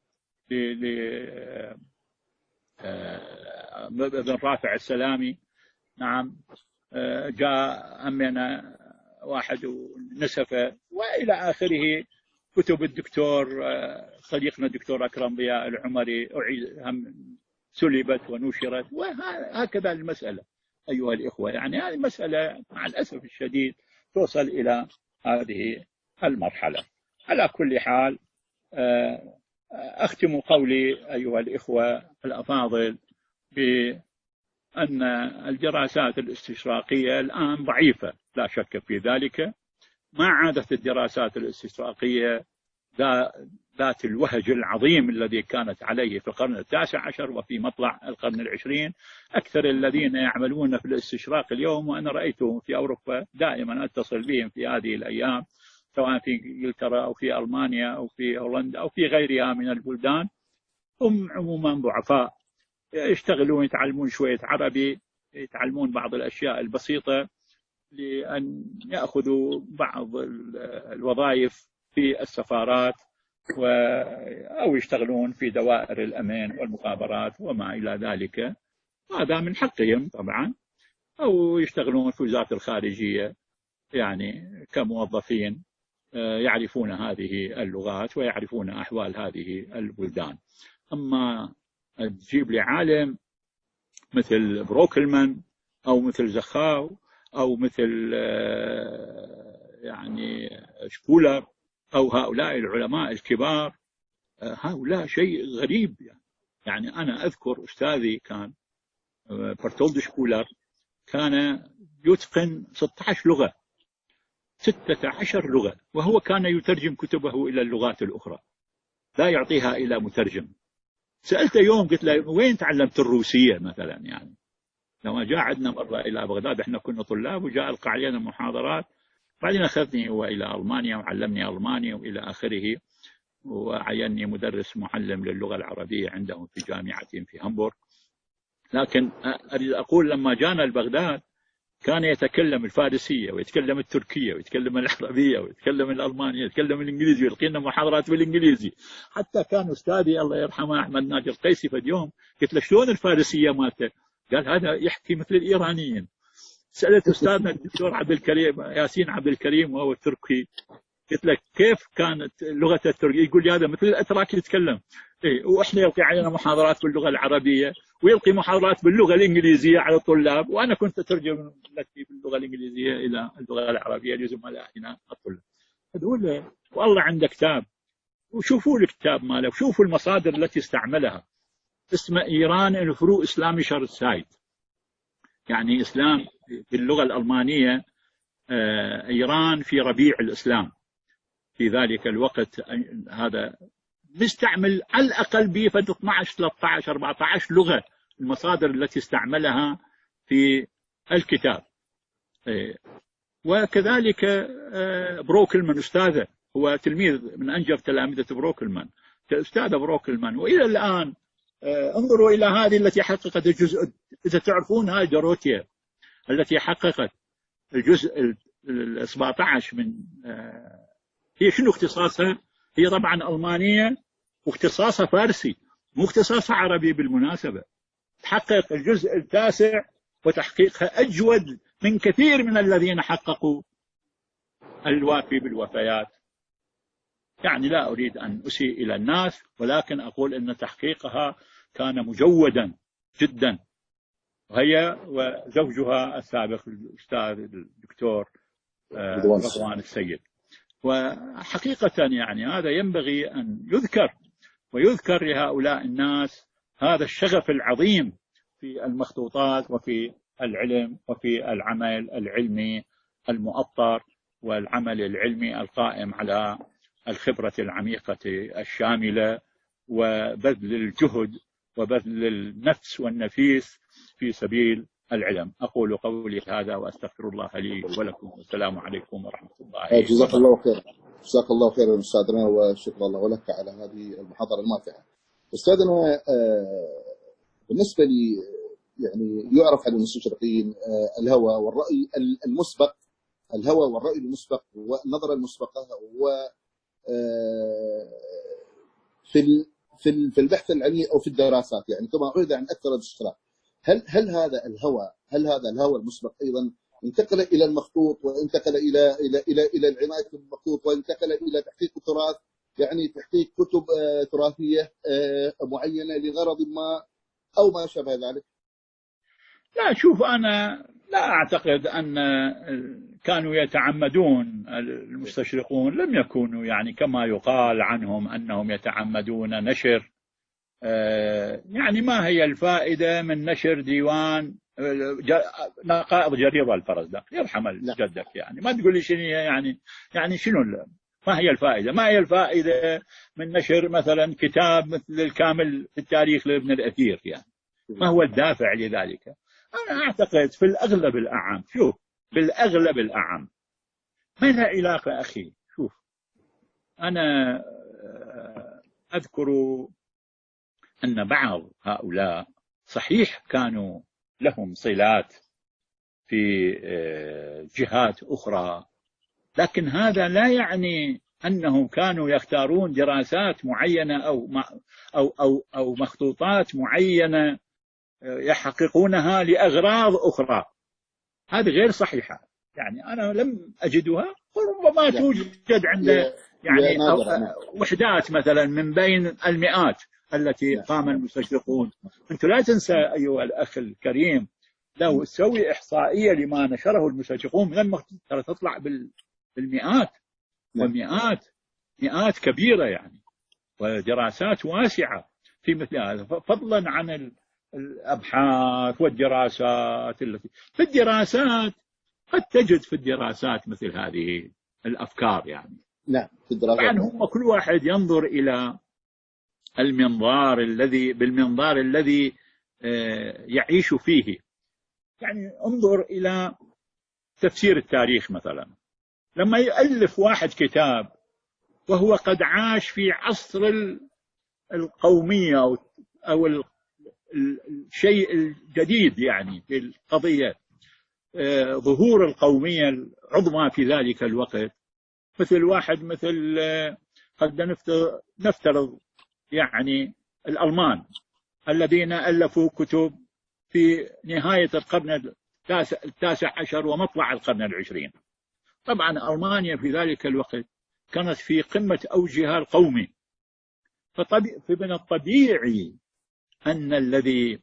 ابن رافع السلامي. نعم، جاء أمنا واحد نسفه، وإلى آخره. كتب الدكتور صديقنا الدكتور أكرم ضياء العمري سلبت ونشرت، وهكذا المسألة أيها الإخوة. يعني هذه المسألة مع الأسف الشديد توصل إلى هذه المرحلة. على كل حال، أختم قولي أيها الإخوة الأفاضل بأن الدراسات الاستشراقية الآن ضعيفة، لا شك في ذلك. ما عادت الدراسات الاستشراقية ذات الوهج العظيم الذي كانت عليه في القرن ال19 وفي مطلع القرن ال20. أكثر الذين يعملون في الاستشراق اليوم، وأنا رأيتهم في أوروبا، دائما أتصل بهم في هذه الأيام، سواء في إنجلترا أو في ألمانيا أو في هولندا أو في غيرها من البلدان، هم عموما ضعفاء، يشتغلون، يتعلمون شوية عربي، يتعلمون بعض الأشياء البسيطة لأن يأخذوا بعض الوظائف في السفارات، أو يشتغلون في دوائر الأمان والمخابرات وما إلى ذلك. هذا من حقهم طبعا، أو يشتغلون في وزارة الخارجية يعني كموظفين يعرفون هذه اللغات ويعرفون أحوال هذه البلدان. أما تجيب لي عالم مثل بروكلمان أو مثل زخاو أو مثل يعني شكولر أو هؤلاء العلماء الكبار، هؤلاء شيء غريب. يعني أنا أذكر أستاذي كان برتولد شكولر، كان يتقن 16 لغة، 16 لغة، وهو كان يترجم كتبه إلى اللغات الأخرى، لا يعطيها إلى مترجم. سألته يوم قلت له وين تعلمت الروسية مثلا؟ يعني لما جاء عندنا مرة إلى بغداد، احنا كنا طلاب، وجاء ألقى علينا محاضرات، بعدين أخذني هو إلى ألمانيا وعلمني ألماني وإلى آخره، وعيني مدرس معلم للغة العربية عندهم في جامعة في هامبورغ. لكن أريد أقول لما جانا لبغداد كان يتكلم الفارسية ويتكلم التركية ويتكلم العربية ويتكلم الألمانية ويتكلم الإنجليزي ويلقينا محاضرات بالإنجليزي. حتى كان أستاذي الله يرحمه أحمد ناجر قيسي في اليوم قلت له شلون الفارسية مالته؟ قال هذا يحكي مثل الإيرانيين. سألت أستاذنا الدكتور عبد الكريم ياسين عبد الكريم وهو تركي، قلت لك كيف كانت لغة التركية؟ يقول لي هذا مثل الأتراك يتكلم. إيه، وإحنا يلقي علينا محاضرات باللغة العربية ويلقي محاضرات باللغة الإنجليزية على الطلاب، وأنا كنت أترجم التي باللغة الإنجليزية إلى اللغة العربية لزملائنا الطلاب. هذول والله عنده كتاب، وشوفوا الكتاب ماله وشوفوا المصادر التي استعملها. اسمه إيران الفرو إسلامي شهر السايد، يعني إسلام باللغة الألمانية، إيران في ربيع الإسلام في ذلك الوقت. هذا نستعمل على الأقل به 12 13 14 لغة، المصادر التي استعملها في الكتاب. وكذلك بروكلمان أستاذه، هو تلميذ من أنجب تلامذة بروكلمان، أستاذ بروكلمان. وإلى الآن انظروا إلى هذه التي حققت الجزء، إذا تعرفون هاي دوروتيا التي حققت الجزء 17 من هي شنو اختصاصها؟ هي طبعا ألمانية واختصاصها فارسي، مو اختصاصها عربي بالمناسبة. تحقق الجزء 9 وتحقيقها أجود من كثير من الذين حققوا الوافي بالوفيات. يعني لا أريد أن أسيء إلى الناس، ولكن أقول أن تحقيقها كان مجودا جدا، وهي وزوجها السابق الأستاذ الدكتور رضوان السيد. وحقيقة يعني هذا ينبغي أن يذكر، ويذكر لهؤلاء الناس هذا الشغف العظيم في المخطوطات وفي العلم وفي العمل العلمي المؤطر، والعمل العلمي القائم على الخبرة العميقة الشاملة، وبذل الجهد وبذل النفس والنفيس في سبيل العلم. أقول قولي هذا وأستغفر الله لي ولكم، والسلام عليكم ورحمة الله. جزاك الله خير. جزاك الله خيرا أستاذنا، وشكرا الله لك على هذه المحاضرة الماتعة. أستاذنا، بالنسبة لي يعني يعرف عن المستشرقين الهوى والرأي المسبق، الهوى والرأي المسبق والنظرة المسبقة، و في البحث العلمي أو في الدراسات، يعني كما عهد عن أكثر الاشتراك. هل هذا الهوى المسبق أيضا انتقل إلى المخطوط، وانتقل إلى العناية بالمخطوط، وانتقل إلى تحقيق التراث، يعني تحقيق كتب تراثية معينة لغرض ما أو ما شابه ذلك؟ لا، شوف، أنا لا أعتقد أن كانوا يتعمدون المستشرقون، لم يكونوا يعني كما يقال عنهم أنهم يتعمدون نشر. يعني ما هي الفائدة من نشر ديوان نقائض جريرة الفرزدق يرحم جدك؟ يعني ما تقول لي شنو يعني شنو ما هي الفائدة؟ ما هي الفائدة من نشر مثلا كتاب مثل الكامل في التاريخ لابن الأثير؟ يعني ما هو الدافع لذلك؟ أنا أعتقد في الأغلب الأعم، شوف، بالأغلب الأعم ما لها علاقة أخي. شوف، أنا أذكر أن بعض هؤلاء صحيح كانوا لهم صلات في جهات أخرى، لكن هذا لا يعني أنهم كانوا يختارون دراسات معينة أو مخطوطات معينة يحققونها لأغراض أخرى. هذه غير صحيحة، يعني أنا لم أجدها، وربما توجد عند يعني وحدات مثلا من بين المئات التي قام المستشرقون. أنت لا تنسى أيها الأخ الكريم، لو تسوي إحصائية لما نشره المستشرقون من المخطوطات تطلع بالمئات ومئات، مئات كبيرة يعني، ودراسات واسعة في مثل هذا، فضلا عن الأبحاث والدراسات التي في الدراسات. قد تجد في الدراسات مثل هذه الأفكار يعني. نعم في الدراسات. طبعا هم كل واحد ينظر إلى بالمنظار الذي يعيش فيه. يعني انظر إلى تفسير التاريخ مثلا، لما يؤلف واحد كتاب وهو قد عاش في عصر القومية أو الشيء الجديد يعني في القضية، ظهور القومية العظمى في ذلك الوقت، مثل واحد مثل قد نفترض يعني الألمان الذين ألفوا كتب في نهاية القرن التاسع عشر ومطلع القرن العشرين. طبعا ألمانيا في ذلك الوقت كانت في قمة أوجها القومي، فمن الطبيعي أن الذي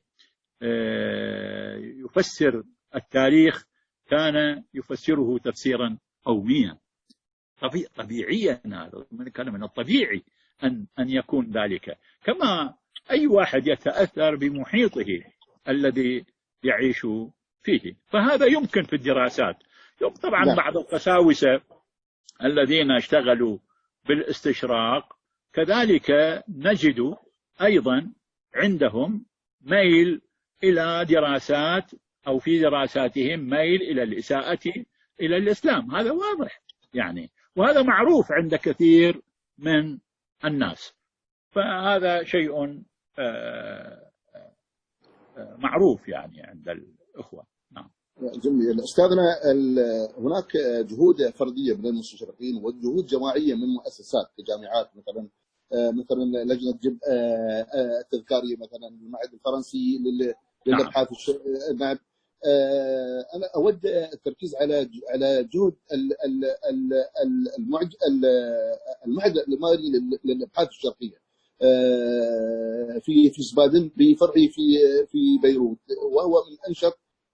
يفسر التاريخ كان يفسره تفسيرا قوميا طبيعيا. هذا كان من الطبيعي أن يكون ذلك، كما أي واحد يتأثر بمحيطه الذي يعيش فيه. فهذا يمكن في الدراسات. طبعا بعض القساوسة الذين اشتغلوا بالاستشراق كذلك نجد أيضا عندهم ميل إلى دراسات، أو في دراساتهم ميل إلى الإساءة إلى الإسلام. هذا واضح يعني، وهذا معروف عند كثير من الناس. فهذا شيء معروف يعني عند الإخوة. نعم. جميل أستاذنا. هناك جهود فردية من المستشرقين وجهود جماعية من مؤسسات كجامعات، مثلا لجنة التذكارية، مثلا المعهد الفرنسي للأبحاث. نعم. أنا أود التركيز على جهد المعهد الإماري للأبحاث الشرقية في سبادن بفرعه في بيروت، وهو من أنشط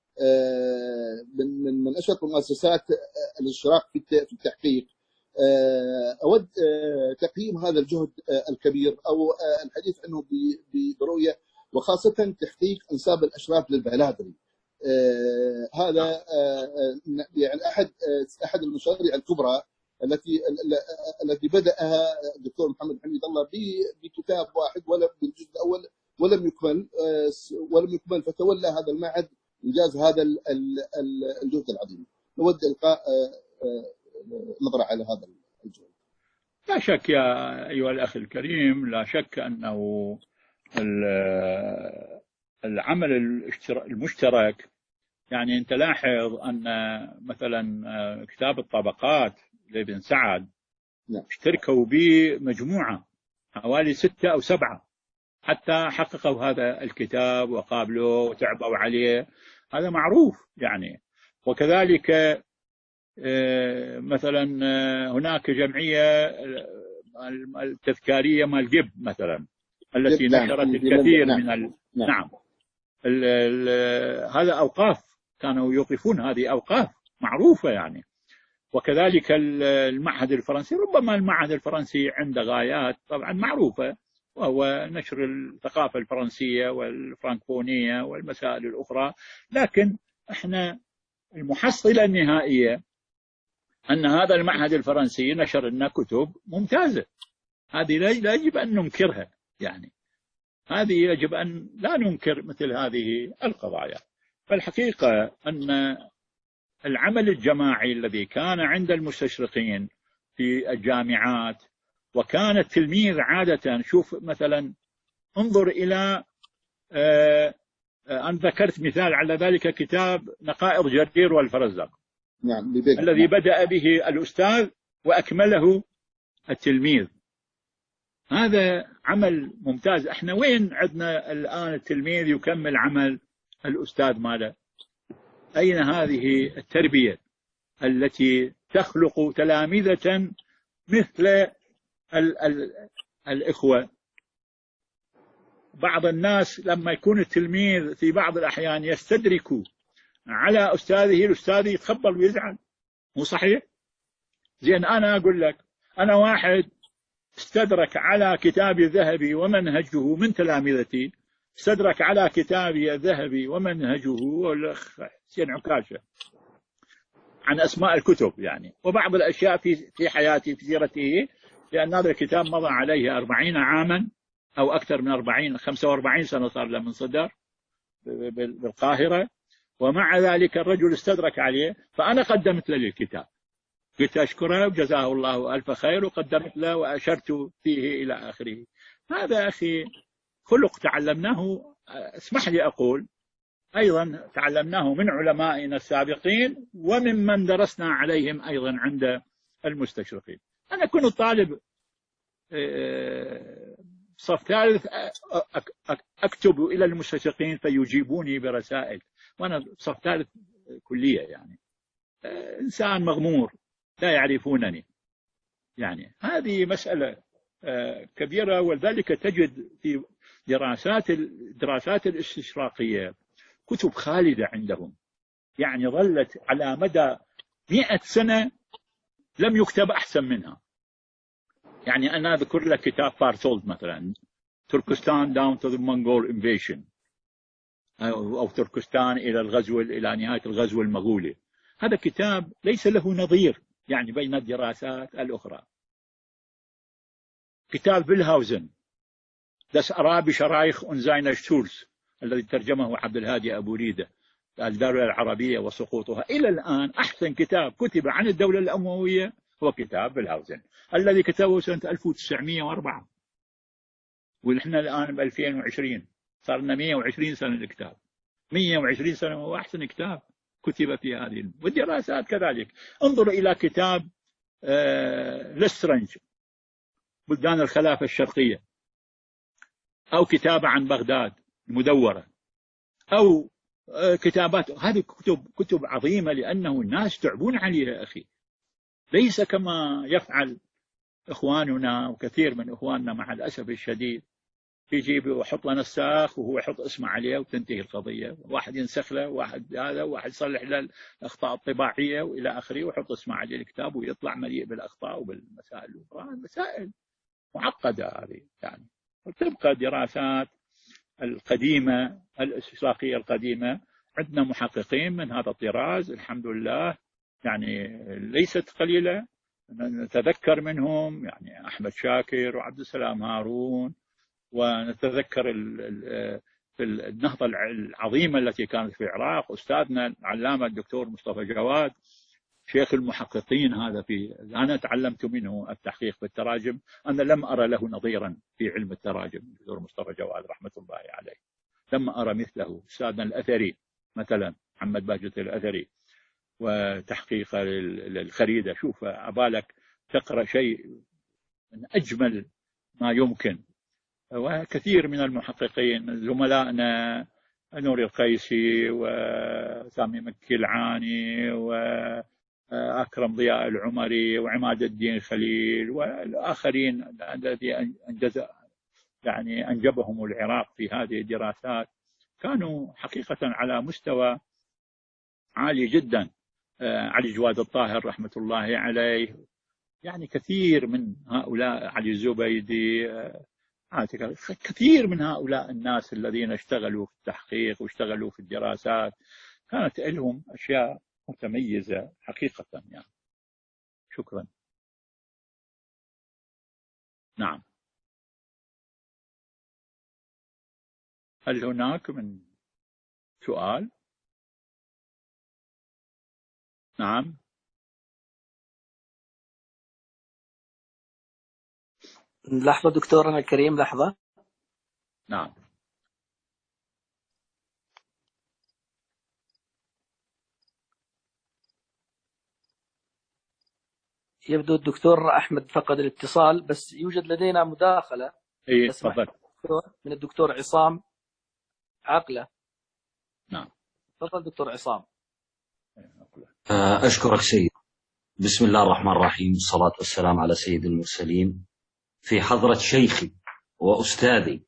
من أشهر مؤسسات الاشتراك في التحقيق. أود تقييم هذا الجهد الكبير، أو الحديث عنه برؤية، وخاصة تحقيق أنساب الأشراف للبلادري. هذا يعني أحد المشاريع الكبرى التي بدأها الدكتور محمد حميد الله بكتاب واحد بالجزء الأول ولم يكمل، فتولى هذا المعهد إنجاز هذا الجهد العظيم. نود إلقاء نظرة على هذا الجهد. لا شك يا أيها الأخ الكريم، لا شك أنه العمل المشترك، يعني أنت لاحظ أن مثلا كتاب الطبقات لابن سعد اشتركوا به مجموعة حوالي 6 أو 7 حتى حققوا هذا الكتاب وقابلوه وتعبوا عليه. هذا معروف يعني. وكذلك مثلا هناك جمعية التذكارية مال جب مثلا التي نشرت الكثير من نعم. هذا أوقاف كانوا يوقفون، هذه أوقاف معروفة يعني. وكذلك المعهد الفرنسي، ربما المعهد الفرنسي عنده غايات طبعا معروفة، وهو نشر الثقافة الفرنسية والفرنكفونية والمسائل الأخرى، لكن احنا المحصلة النهائية أن هذا المعهد الفرنسي نشر لنا كتب ممتازة. هذه لا يجب أن ننكرها يعني، هذه يجب أن لا ننكر مثل هذه القضايا. فالحقيقة أن العمل الجماعي الذي كان عند المستشرقين في الجامعات، وكان التلميذ عادة، شوف مثلا انظر إلى أن ذكرت مثال على ذلك كتاب نقائض جرير والفرزدق، نعم. الذي بدأ به الأستاذ وأكمله التلميذ. هذا عمل ممتاز. احنا وين عندنا الآن التلميذ يكمل عمل الأستاذ ماله؟ أين هذه التربية التي تخلق تلامذة مثل الإخوة؟ بعض الناس لما يكون التلميذ في بعض الأحيان يستدرك على أستاذه، الأستاذ يتخبل ويزعل. مو صحيح؟ زين أنا أقول لك، أنا واحد استدرك على كتابي الذهبي ومنهجه من تلامذتي، استدرك على كتابي الذهبي ومنهجه والأخ حسين عكاشة، عن أسماء الكتب يعني، وبعض الأشياء في حياته في سيرته، لأن هذا الكتاب مضى عليه 40 عاما أو أكثر من 45 سنة صار له من صدر بالقاهرة، ومع ذلك الرجل استدرك عليه. فأنا قدمت له الكتاب، قلت أشكره وجزاه الله ألف خير، وقدمت له وأشرت فيه إلى آخره. هذا أخي خلق تعلمناه، اسمح لي أقول أيضا تعلمناه من علمائنا السابقين وممن درسنا عليهم أيضا عند المستشرقين. أنا كنت طالب صف ثالث أكتب إلى المستشرقين فيجيبوني برسائل، وأنا صف ثالث كلية يعني، إنسان مغمور لا يعرفونني يعني. هذه مسألة كبيرة، ولذلك تجد في الدراسات الاستشراقية كتب خالدة عندهم، يعني ظلت على مدى 100 سنة لم يكتب أحسن منها. يعني أنا أذكر لك كتاب بارتولد مثلا، تركستان down to the Mongol invasion، أو تركستان إلى نهاية الغزو المغولي. هذا كتاب ليس له نظير يعني بين الدراسات الأخرى. كتاب فيلهاوزن Das Arabische Reich und seine Sturz الذي ترجمه عبد الهادي أبو ريدة، الدولة العربية وسقوطها، إلى الآن أحسن كتاب كتب عن الدولة الأموية هو كتاب فيلهاوزن الذي كتبه سنة 1904، ونحن الآن ب 2020 صار لنا 120 سنة الكتاب، 120 سنة هو أحسن كتاب كتب في هذه، والدراسات كذلك. انظر إلى كتاب لسترنج بلدان الخلافة الشرقية، أو كتابة عن بغداد المدورة، أو كتابات. هذه كتب عظيمة لأنه الناس تعبون عليها أخي، ليس كما يفعل إخواننا وكثير من إخواننا مع الأسف الشديد، يجيب ويحط لنا الساخ وهو يحط اسمه عليه وتنتهي القضية، واحد ينسخ له، واحد هذا، واحد يصلح له الأخطاء الطباعية وإلى آخره، ويحط اسمه عليه الكتاب ويطلع مليء بالأخطاء وبالمسائل الأخرى. مسائل معقدة هذه يعني. وتبقى دراسات القديمة الاستشراقية القديمة، عندنا محققين من هذا الطراز الحمد لله يعني ليست قليلة، نتذكر منهم يعني أحمد شاكر وعبد السلام هارون، ونتذكر النهضة العظيمة التي كانت في العراق، أستاذنا العلامة الدكتور مصطفى جواد شيخ المحققين. هذا أنا تعلمت منه التحقيق في التراجم، أنا لم أرى له نظيرا في علم التراجم. الدكتور مصطفى جواد رحمة الله عليه لم أرى مثله. أستاذنا الأثري مثلا محمد باجت الأثري، وتحقيق الخريدة، شوف أبالك تقرأ شيء من أجمل ما يمكن. وكثير من المحققين زملائنا نوري القيسي وسامي مكي العاني وأكرم ضياء العمري وعماد الدين خليل والآخرين الذي أنجبهم العراق في هذه الدراسات، كانوا حقيقة على مستوى عالي جدا. علي جواد الطاهر رحمة الله عليه، يعني كثير من هؤلاء، علي الزبيدي، كثير من هؤلاء الناس الذين اشتغلوا في التحقيق واشتغلوا في الدراسات كانت لهم أشياء متميزة حقيقة يعني. شكرا. نعم، هل هناك من سؤال؟ نعم. لحظة دكتورنا الكريم، لحظة. نعم. يبدو الدكتور أحمد فقد الاتصال، بس يوجد لدينا مداخلة. إيه تفضل. من الدكتور عصام عقلة. نعم تفضل دكتور عصام. أشكرك سيد. بسم الله الرحمن الرحيم، والصلاة والسلام على سيد المرسلين، في حضرة شيخي وأستاذي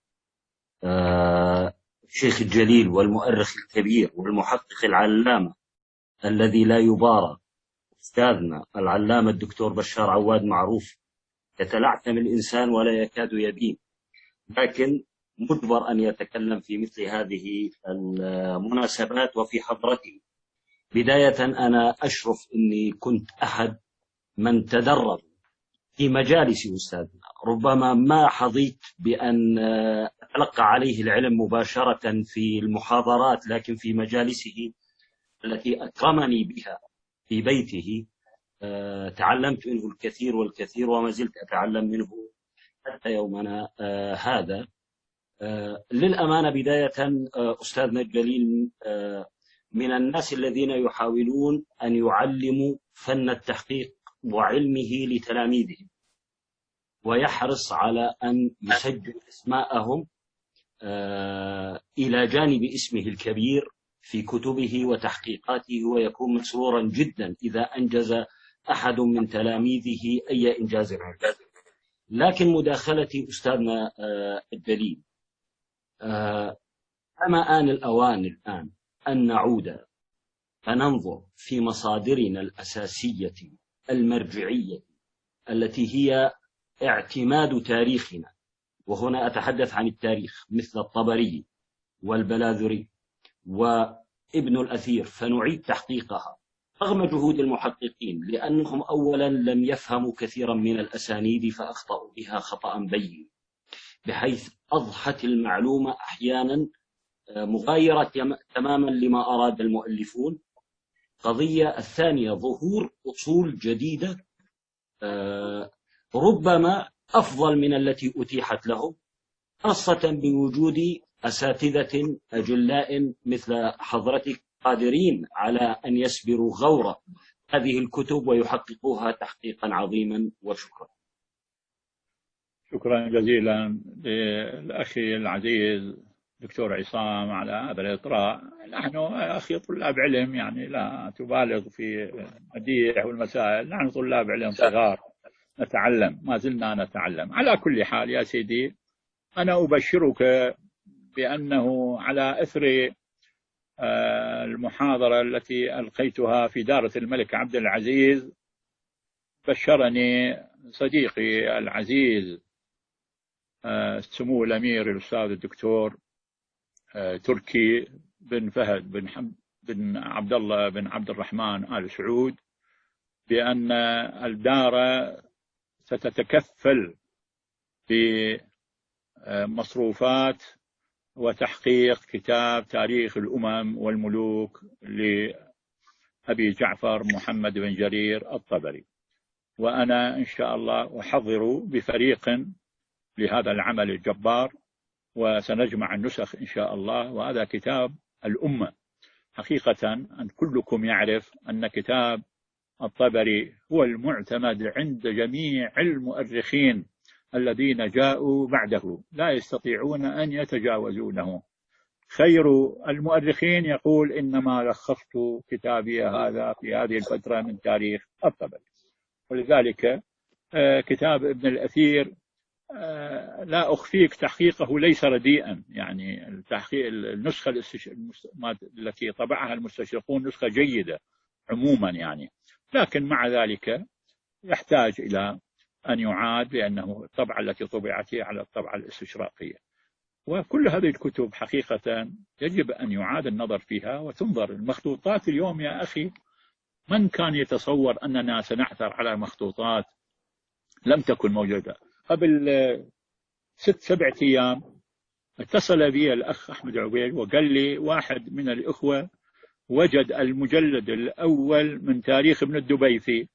الشيخ الجليل والمؤرخ الكبير والمحقق العلامة الذي لا يبارى، أستاذنا العلامة الدكتور بشار عواد معروف. يتلعثم الإنسان ولا يكاد يبين، لكن مجبر أن يتكلم في مثل هذه المناسبات وفي حضرته. بداية أنا أشرف أني كنت أحد من تدرب في مجالس أستاذنا، ربما ما حظيت بأن أتلقى عليه العلم مباشرة في المحاضرات، لكن في مجالسه التي أكرمني بها في بيته تعلمت منه الكثير والكثير، وما زلت أتعلم منه حتى يومنا هذا. للأمانة بداية أستاذنا الجليل من الناس الذين يحاولون أن يعلموا فن التحقيق وعلمه لتلاميذهم، ويحرص على أن يسجل أسماءهم إلى جانب اسمه الكبير في كتبه وتحقيقاته، ويكون مسرورا جدا إذا أنجز أحد من تلاميذه أي إنجاز عام. لكن مداخلتي أستاذنا الجليل، أما آن الأوان الآن أن نعود فننظر في مصادرنا الأساسية المرجعية التي هي اعتماد تاريخنا، وهنا أتحدث عن التاريخ مثل الطبري والبلاذري وابن الأثير، فنعيد تحقيقها رغم جهود المحققين، لأنهم أولا لم يفهموا كثيرا من الأسانيد فأخطأوا بها خطأ بين، بحيث أضحت المعلومة أحيانا مغايرة تماما لما أراد المؤلفون. قضية الثانية ظهور أصول جديدة ربما أفضل من التي أتيحت لهم، خاصة بوجود أساتذة أجلاء مثل حضرتك قادرين على أن يسبروا غور هذه الكتب ويحققوها تحقيقا عظيما. وشكرا. شكرا جزيلا للأخ العزيز دكتور عصام على هذا الإطراء. نحن أخي طلاب علم، يعني لا تبالغ في المديح والمسائل، نحن طلاب علم صغار نتعلم، ما زلنا نتعلم. على كل حال يا سيدي، أنا أبشرك بأنه على إثر المحاضرة التي ألقيتها في دارة الملك عبد العزيز، بشرني صديقي العزيز سمو الأمير الأستاذ الدكتور تركي بن فهد بن عبد الله بن عبد الرحمن آل سعود بأن الدارة ستتكفل بمصروفات وتحقيق كتاب تاريخ الأمم والملوك لأبي جعفر محمد بن جرير الطبري، وأنا إن شاء الله أحضر بفريق لهذا العمل الجبار، وسنجمع النسخ إن شاء الله. وهذا كتاب الأمة حقيقة، أن كلكم يعرف أن كتاب الطبري هو المعتمد عند جميع المؤرخين الذين جاءوا بعده، لا يستطيعون أن يتجاوزونه. خير المؤرخين يقول إنما لخصت كتابي هذا في هذه الفترة من تاريخ الطبري. ولذلك كتاب ابن الأثير لا أخفيك تحقيقه ليس رديئا، يعني التحقيق النسخة التي طبعها المستشرقون نسخة جيدة عموما يعني، لكن مع ذلك يحتاج إلى أن يعاد، لأنه الطبعة التي طبعت هي على الطبعة الاستشراقية. وكل هذه الكتب حقيقة يجب أن يعاد النظر فيها وتنظر. المخطوطات اليوم يا أخي، من كان يتصور أننا سنعثر على مخطوطات لم تكن موجودة؟ قبل 6-7 أيام اتصل بي الأخ أحمد عبيد وقال لي واحد من الإخوة وجد المجلد الأول من تاريخ ابن الدبيثي،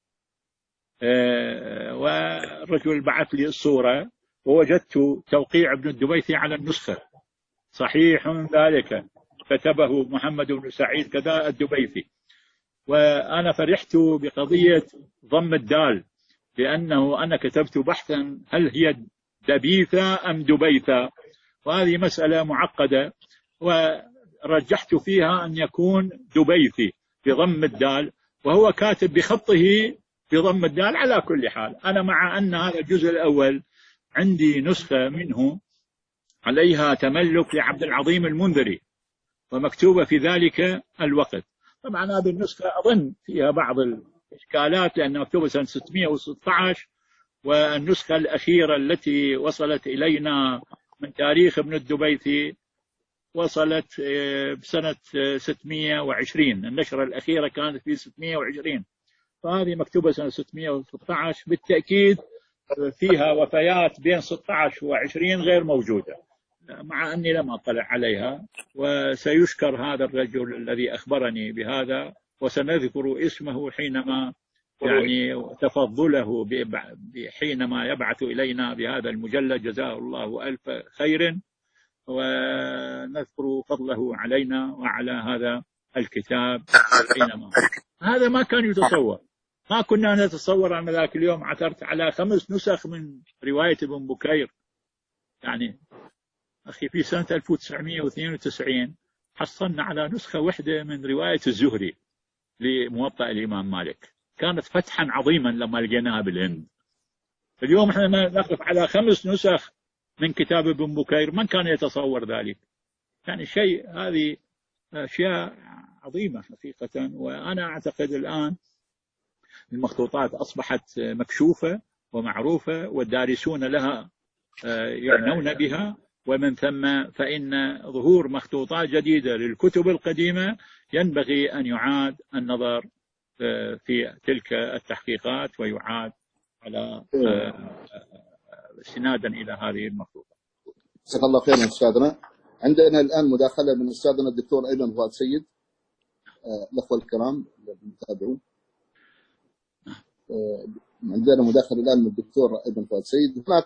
والرجل بعث لي الصورة ووجدت توقيع ابن الدبيثي على النسخة. صحيح ذلك، كتبه محمد بن سعيد كذا الدبيثي. وأنا فرحت بقضية ضم الدال، لأنه أنا كتبت بحثا هل هي دبيثة أم دبيثة، وهذه مسألة معقدة، ورجحت فيها أن يكون دبيثي بضم الدال، وهو كاتب بخطه بضم الدال. على كل حال، أنا مع أن هذا الجزء الأول عندي نسخة منه عليها تملك لعبد العظيم المنذري، ومكتوبة في ذلك الوقت. طبعا هذه النسخة أظن فيها بعض الإشكالات لأنها مكتوبة سنة 616، والنسخة الأخيرة التي وصلت إلينا من تاريخ ابن الدبيثي وصلت بسنة 620. النشرة الأخيرة كانت في 620، فهذه مكتوبة سنة 616 بالتأكيد. فيها وفيات بين 16 و20 غير موجودة، مع أني لم أطلع عليها. وسيشكر هذا الرجل الذي أخبرني بهذا، وسنذكر اسمه حينما يعني تفضله حينما يبعث إلينا بهذا المجلد، جزاه الله ألف خير، ونذكر فضله علينا وعلى هذا الكتاب. حينما هذا ما كان يتصور، ما كنا نتصور أن ذاك اليوم عثرت على 5 نسخ من رواية ابن بكير. يعني أخي في سنة 1992 حصلنا على نسخة واحدة من رواية الزهري لموطأ الإمام مالك، كانت فتحا عظيما لما لقيناها بالهند. اليوم احنا نقف على 5 نسخ من كتاب ابن بكير، من كان يتصور ذلك؟ يعني شيء، هذه أشياء عظيمة حقيقة. وأنا أعتقد الآن المخطوطات أصبحت مكشوفة ومعروفة، والدارسون لها يعنون بها، ومن ثم فإن ظهور مخطوطات جديدة للكتب القديمة ينبغي أن يعاد النظر في تلك التحقيقات، ويعاد على استنادا إلى هذه المخطوطات. جزاك الله خيرا أستاذنا. عندنا الآن مداخلة من أستاذنا الدكتور أيمن فؤاد سيد. الأخوة الكرام اللي بيتابعون، عندنا مداخلة الآن من الدكتور أيمن فؤاد سيد. هناك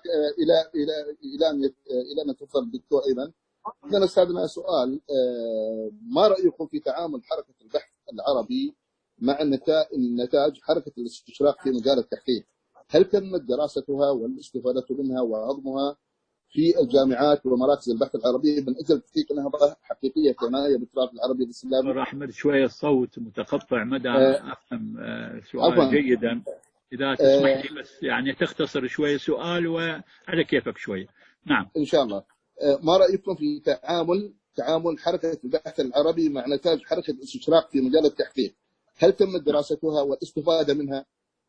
إلى أن توصل الدكتور أيمن، عندنا أستاذنا سؤال: ما رأيكم في تعامل حركة البحث العربي مع نتائج حركة الاستشراق في مجال التحقيق؟ هل تمت دراستها والاستفادة منها وهضمها في الجامعات ومراكز البحث العربية من أجل تحقيق نهضة حقيقية كناية بالتراث العربي الإسلامي؟ دكتور أحمد، شوية الصوت متقطع مدى أفهم سؤال جيدا. إذا تسمح لي بس يعني تختصر شوية سؤال وعلى كيفك شوية. نعم إن شاء الله. ما رأيكم في تعامل حركة البحث العربي مع نتائج حركة الاستشراق في مجال التحقيق؟ هل تمت دراستها والاستفادة منها؟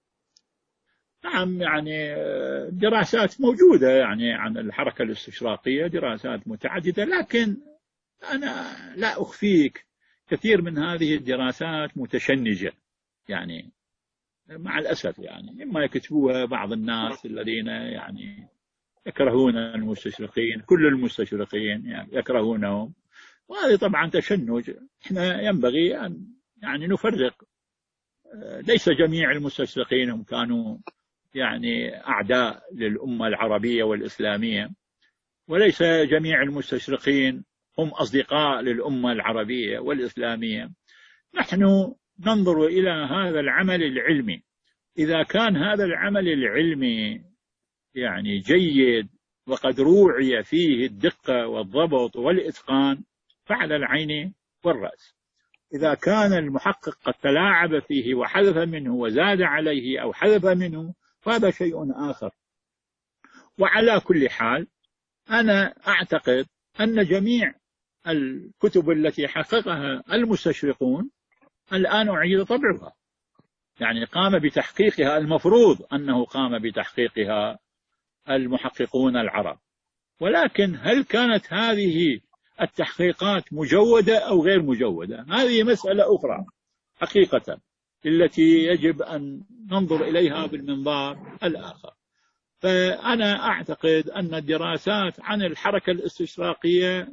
نعم، يعني دراسات موجودة يعني عن الحركة الاستشراقية، دراسات متعددة، لكن أنا لا أخفيك كثير من هذه الدراسات متشنجة، يعني مع الأسف. يعني إما يكتبوها بعض الناس الذين يعني يكرهون المستشرقين، كل المستشرقين يعني يكرهونهم، وهذه طبعا تشنج. إحنا ينبغي أن يعني نفرق. ليس جميع المستشرقين هم كانوا يعني أعداء للأمة العربية والإسلامية، وليس جميع المستشرقين هم أصدقاء للأمة العربية والإسلامية. نحن ننظر إلى هذا العمل العلمي، إذا كان هذا العمل العلمي يعني جيد وقد روعي فيه الدقة والضبط والإتقان فعلى العين والرأس. إذا كان المحقق قد تلاعب فيه وحذف منه وزاد عليه أو حذف منه فهذا شيء آخر. وعلى كل حال أنا أعتقد أن جميع الكتب التي حققها المستشرقون الآن أعيد طبعها، يعني قام بتحقيقها، المفروض أنه قام بتحقيقها المحققون العرب. ولكن هل كانت هذه التحقيقات مجودة أو غير مجودة؟ هذه مسألة أخرى حقيقة التي يجب أن ننظر إليها بالمنظار الآخر. فأنا أعتقد أن الدراسات عن الحركة الاستشراقية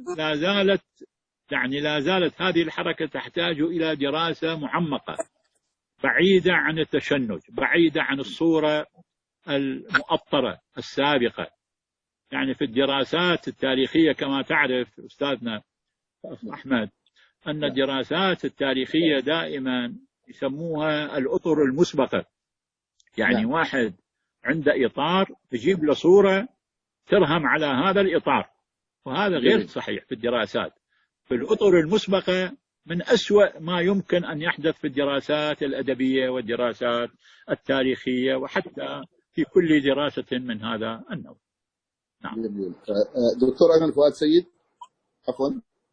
لا زالت هذه الحركة تحتاج إلى دراسة معمقة، بعيدة عن التشنج، بعيدة عن الصورة المؤطرة السابقة. يعني في الدراسات التاريخية كما تعرف أستاذنا أحمد أن الدراسات التاريخية دائما يسموها الأطر المسبقة، يعني واحد عند إطار يجيب له صورة ترهم على هذا الإطار، وهذا غير صحيح في الدراسات. في الأطر المسبقة من أسوأ ما يمكن أن يحدث في الدراسات الأدبية والدراسات التاريخية، وحتى في كل دراسة من هذا النوع. نعم. دكتور أيمن فؤاد سيد، عفوا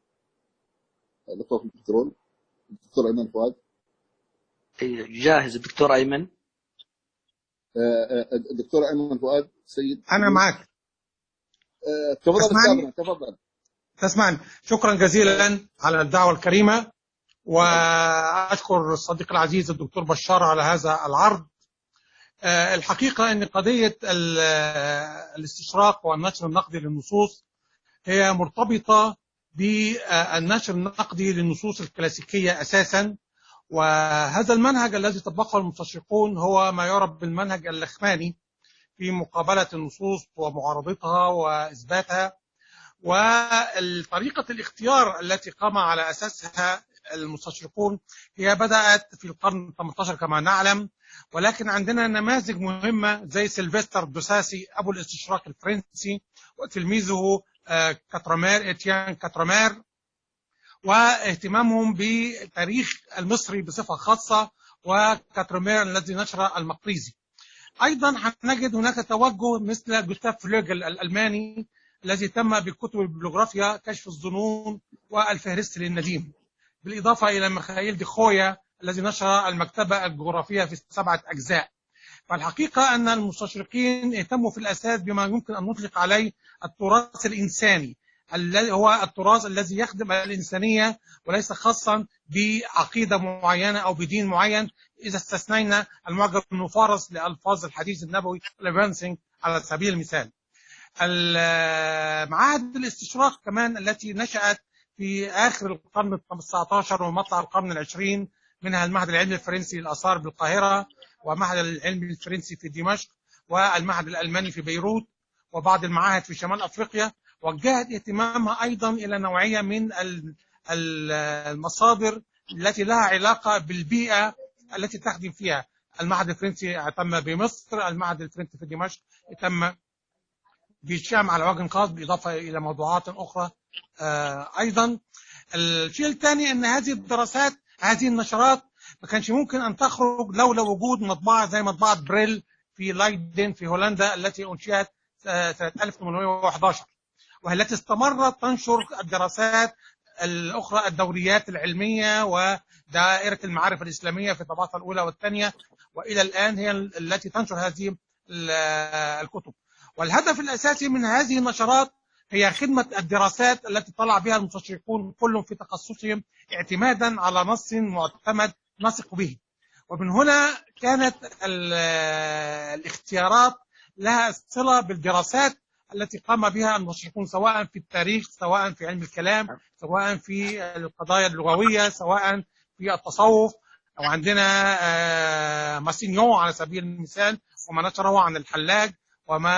دكتور أيمن فؤاد جاهز. الدكتور أيمن، الدكتور أيمن فؤاد سيد، أنا معك. تفضل أستاذنا، تفضل. تسمعني. شكرا جزيلا على الدعوة الكريمة، وأشكر الصديق العزيز الدكتور بشار على هذا العرض. الحقيقة أن قضية الاستشراق والنشر النقدي للنصوص هي مرتبطة بالنشر النقدي للنصوص الكلاسيكية أساسا، وهذا المنهج الذي طبقه المستشرقون هو ما يعرف بالمنهج اللخماني في مقابلة النصوص ومعارضتها وإثباتها. وطريقة الاختيار التي قام على أساسها المستشرقون هي بدأت في القرن 18 كما نعلم، ولكن عندنا نماذج مهمة زي سيلفستر دوساسي أبو الاستشراق الفرنسي، وتلميذه إتيان كاترامير، واهتمامهم بالتاريخ المصري بصفة خاصة، وكاترامير الذي نشر المقريزي. أيضا نجد هناك توجه مثل جوستاف فلوجل الألماني الذي تم بكتب البيبليوغرافيا كشف الظنون والفهرست للنديم، بالإضافة إلى ميخائيل دي خويا الذي نشر المكتبة الجغرافية في 7 أجزاء. فالحقيقة أن المستشرقين اهتموا في الأساس بما يمكن أن نطلق عليه التراث الإنساني، الذي هو التراث الذي يخدم الإنسانية وليس خاصا بعقيدة معينة أو بدين معين، إذا استثنينا المعجم المفارس لألفاظ الحديث النبوي الإيفانسينج على سبيل المثال. معاهد الاستشراق كمان التي نشأت في آخر القرن ال19 ومطلع القرن ال20، منها المعهد العلمي الفرنسي للآثار بالقاهرة، ومعهد العلمي الفرنسي في دمشق، والمعهد الألماني في بيروت، وبعض المعاهد في شمال أفريقيا. وجهت اهتمامها أيضا إلى نوعية من المصادر التي لها علاقة بالبيئة التي تخدم فيها. المعهد الفرنسي اهتم بمصر، المعهد الفرنسي في دمشق اهتم بالشام على وجه خاص، بالإضافة إلى موضوعات أخرى. أيضا الشيء الثاني أن هذه الدراسات، هذه النشرات ما كانش ممكن أن تخرج لولا وجود مطبعة زي مطبعة بريل في لايدن في هولندا التي أنشئت سنة 1811، والتي استمرت تنشر الدراسات الأخرى، الدوريات العلمية ودائرة المعارف الإسلامية في طبعاتها الأولى والثانية، وإلى الآن هي التي تنشر هذه الكتب. والهدف الأساسي من هذه النشرات هي خدمة الدراسات التي طلع بها المستشرقون كلهم في تخصصهم، اعتمادا على نص معتمد نثق به. ومن هنا كانت الاختيارات لها صلة بالدراسات التي قام بها المستشرقون، سواء في التاريخ، سواء في علم الكلام، سواء في القضايا اللغوية، سواء في التصوف. وعندنا ماسينيون على سبيل المثال وما نشره عن الحلاج، وما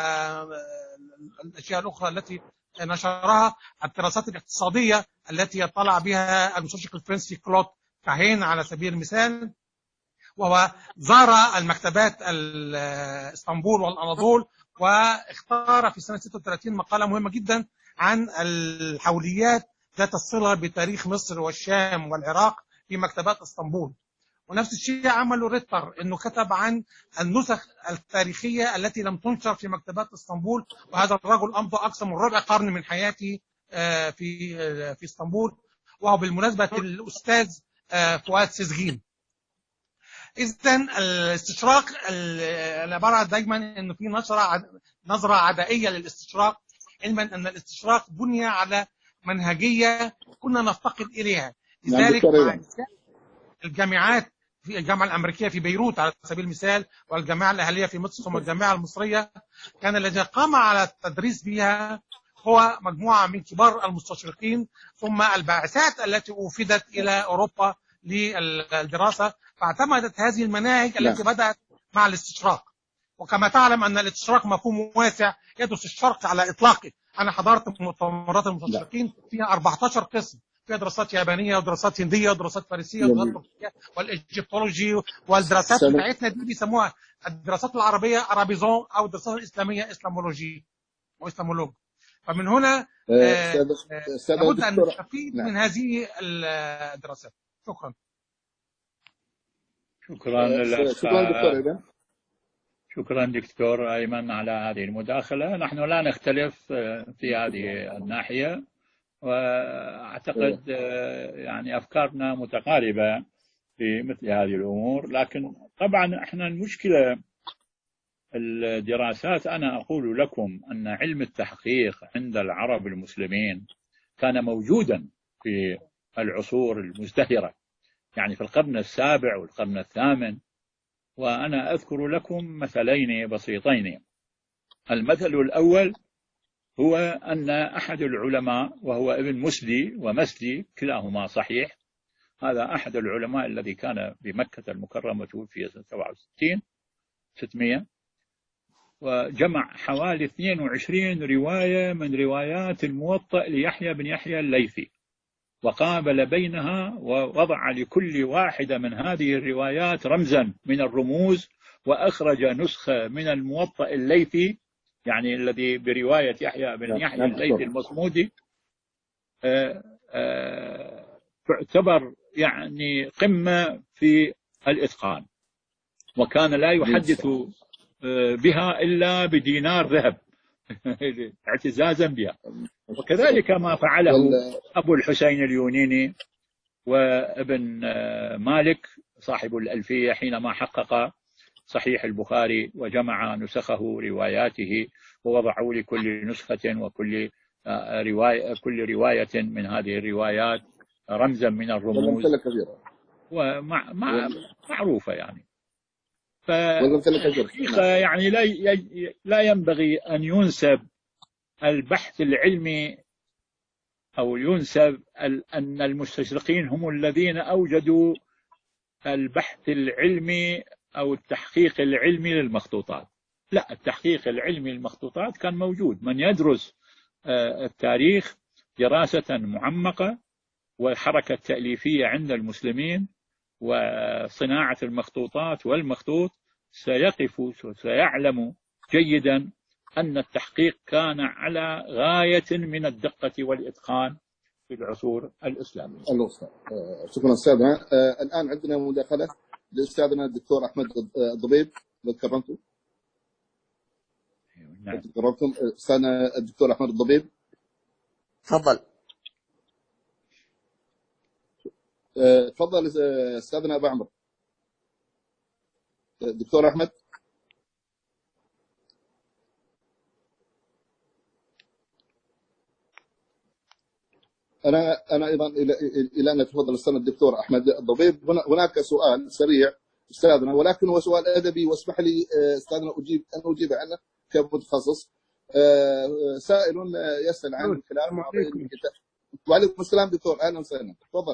الأشياء الأخرى التي نشرها. الدراسات الاقتصادية التي يطلع بها المستشرق الفرنسي كلود كاهين على سبيل المثال، وهو زار المكتبات اسطنبول والأناضول، واختار في سنة 36 مقالة مهمة جدا عن الحوليات ذات الصلة بتاريخ مصر والشام والعراق في مكتبات اسطنبول. ونفس الشيء عمله ريتر، انه كتب عن النسخ التاريخيه التي لم تنشر في مكتبات اسطنبول، وهذا الرجل امضى اكثر من ربع قرن من حياته في اسطنبول، وهو بالمناسبه الاستاذ فؤاد سيزغين. اذا الاستشراق انا برى دايما انه في نظره عدائيه للاستشراق، علما ان الاستشراق بني على منهجيه كنا نفتقد اليها. لذلك الجامعات، في الجامعة الأمريكية في بيروت على سبيل المثال، والجامعة الأهلية في مصر، ثم الجامعة المصرية، كان الذي قام على التدريس بها هو مجموعة من كبار المستشرقين، ثم البعثات التي وفدت إلى أوروبا للدراسة، فاعتمدت هذه المناهج التي بدأت مع الاستشراق. وكما تعلم أن الاستشراق مفهوم واسع يدرس الشرق على إطلاقه. أنا حضرت مؤتمرات المستشرقين فيها 14 قسم، فيها دراسات يابانية ودراسات هندية ودراسات فارسية ودراسات تركية والإيجيبتولوجي، والدراسات بتاعتنا دي بيسموها الدراسات العربية أرابيزون، أو الدراسات الإسلامية إسلامولوجي أو إسلامولوج. فمن هنا لابد أن نستفيد من هذه الدراسات. شكرا. شكرا دكتور أيمن على هذه المداخلة. نحن لا نختلف في هذه الناحية، وأعتقد يعني أفكارنا متقاربة في مثل هذه الأمور. لكن طبعا احنا المشكلة الدراسات، أنا أقول لكم أن علم التحقيق عند العرب المسلمين كان موجودا في العصور المزدهرة، يعني في القرن السابع والقرن الثامن. وأنا أذكر لكم مثلين بسيطين. المثل الأول هو أن أحد العلماء، وهو ابن مسدي ومسدي كلاهما صحيح، هذا أحد العلماء الذي كان بمكة المكرمة توفي سنة 67 600، وجمع حوالي 22 رواية من روايات الموطأ ليحيى بن يحيى الليثي، وقابل بينها ووضع لكل واحدة من هذه الروايات رمزا من الرموز، وأخرج نسخة من الموطأ الليثي، يعني الذي برواية يحيى بن يحيى الليثي المصمودي، تعتبر يعني قمة في الإتقان، وكان لا يحدث بها إلا بدينار ذهب اعتزازا بها. وكذلك ما فعله أبو الحسين اليونيني وابن مالك صاحب الألفية حينما حقق صحيح البخاري وجمع نسخه رواياته، ووضعوا لكل نسخة وكل كل رواية من هذه الروايات رمزا من الرموز ومعروفة يعني. فالحقيقة يعني لا ينبغي أن ينسب البحث العلمي أو ينسب أن المستشرقين هم الذين أوجدوا البحث العلمي أو التحقيق العلمي للمخطوطات. لا، التحقيق العلمي للمخطوطات كان موجود. من يدرس التاريخ دراسة معمقة والحركة التأليفية عند المسلمين وصناعة المخطوطات والمخطوط سيقف وسيعلم جيدا أن التحقيق كان على غاية من الدقة والإتقان في العصور الإسلامية. شكرا أستاذنا. الآن عندنا مداخلة لأستاذنا الدكتور أحمد الضبيب، لو تكرمتم. نعم. تكرمتم أستاذنا الدكتور أحمد الضبيب، تفضل. تفضل أستاذنا أبو عمرو. دكتور أحمد. أنا أيضا إلى أن يتفضل أستاذنا الدكتور أحمد الضبيب. هناك سؤال سريع أستاذنا، ولكن هو سؤال أدبي، واسمح لي أستاذنا أن أجيب عنه كمتخصص. سائل يسأل عن خلال وعليكم السلام دكتور، أهلا وسهلا، تفضل.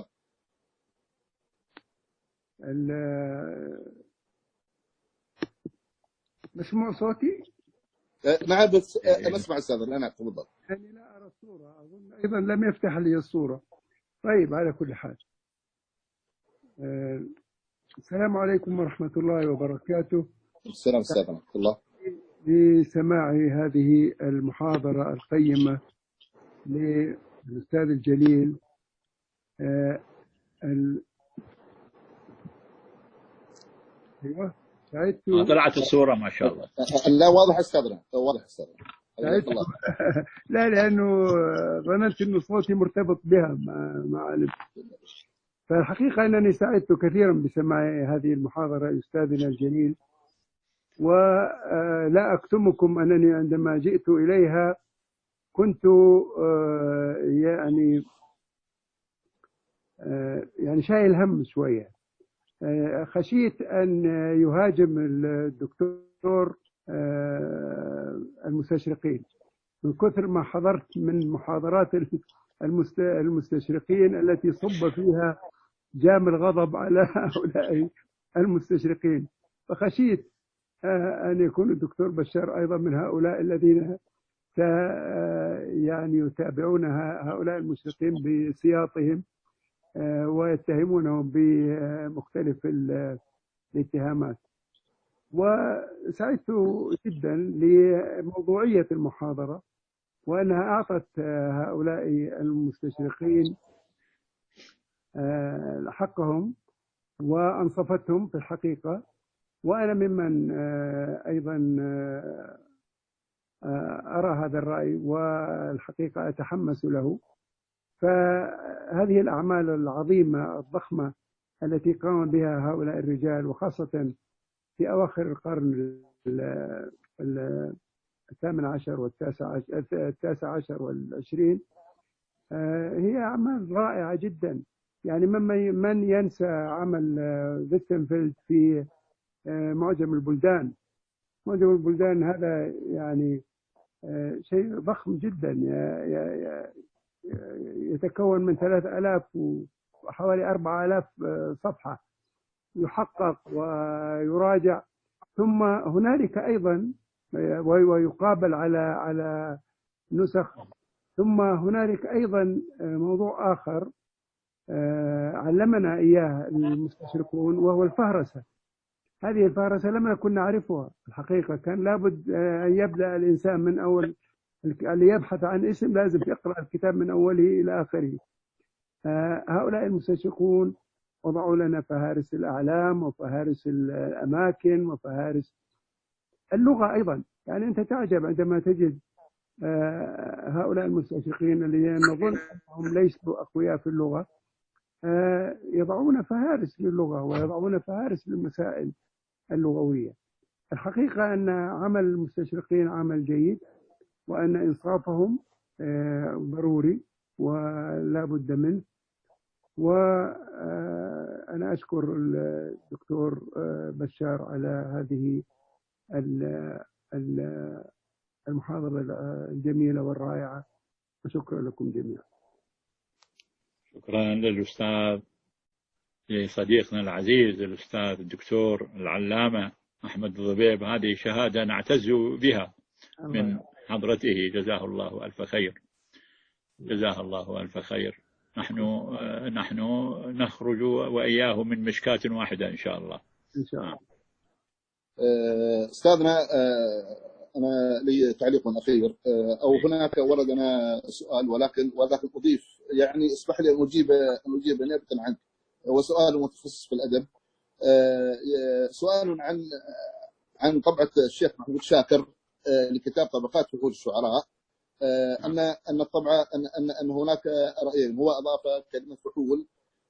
مسموع صوتي؟ نعم بس أنا أسمع أستاذنا. نعم تفضل. يعني لا أرى الصورة، أظن أيضا لم يفتح لي الصورة. طيب على كل حال، السلام عليكم ورحمة الله وبركاته. السلام أستاذنا ورحمة الله. لسماع هذه المحاضرة القيمة للأستاذ الجليل أيوة سعدت. طلعت الصورة ما شاء الله. لا واضح أستاذنا، واضح أستاذنا. لا لأنه ظننت أنه صوتي مرتبط بها ما علمت. فالحقيقة أنني سعدت كثيرا بسماع هذه المحاضرة أستاذنا الجليل، ولا أكتمكم أنني عندما جئت إليها كنت يعني شايل هم شوية. خشيت أن يهاجم الدكتور المستشرقين من كثر ما حضرت من محاضرات المستشرقين التي صب فيها جام الغضب على هؤلاء المستشرقين. فخشيت أن يكون الدكتور بشار أيضا من هؤلاء الذين يعني يتابعون هؤلاء المشرقين بسياطهم ويتهمونهم بمختلف الاتهامات. وسعدت جدا لموضوعية المحاضرة، وأنها أعطت هؤلاء المستشرقين حقهم وأنصفتهم في الحقيقة. وأنا ممن أيضا أرى هذا الرأي والحقيقة أتحمس له. فهذه الأعمال العظيمة الضخمة التي قام بها هؤلاء الرجال، وخاصة في أواخر القرن الثامن عشر والتاسع عشر والعشرين، هي أعمال رائعة جدا. يعني من ينسى عمل فيستنفيلد في معجم البلدان. معجم البلدان هذا يعني شيء ضخم جدا، يتكون من 3000 وحوالي 4000 صفحة، يحقق ويراجع، ثم هنالك أيضا ويقابل على نسخ. ثم هنالك أيضا موضوع آخر علمنا إياه المستشرقون، وهو الفهرسة. هذه الفهرسة لم نكن نعرفها الحقيقة. كان لابد أن يبدأ الإنسان من أول، اللي يبحث عن اسم لازم يقرأ الكتاب من أوله إلى آخره. هؤلاء المستشرقون وضعوا لنا فهارس الأعلام وفهارس الأماكن وفهارس اللغة أيضا. يعني أنت تعجب عندما تجد هؤلاء المستشرقين الذين نظن أنهم ليسوا أقوياء في اللغة يضعون فهارس للغة ويضعون فهارس للمسائل اللغوية. الحقيقة أن عمل المستشرقين عمل جيد، وأن إنصافهم ضروري ولا بد منه. وأنا أشكر الدكتور بشار على هذه المحاضرة الجميلة والرائعة، وشكرا لكم جميعا. شكرا للأستاذ، لصديقنا العزيز الأستاذ الدكتور العلامة أحمد الضبيب. هذه شهادة نعتز بها من حضرته، جزاه الله ألف خير. جزاه الله ألف خير. نحن نخرج وإياه من مشكاة واحدة إن شاء الله. إن شاء الله. أستاذنا، أنا لي تعليق أخير، أو هناك وردنا سؤال ولكن أضيف، يعني اسمح لي أن أجيب نيابة عنك. هو سؤال متخصص في الأدب، سؤال عن طبعة الشيخ محمود شاكر لكتاب طبقات فحول الشعراء. أن الطبعة أن هناك رأيين. هو أضاف كلمة فحول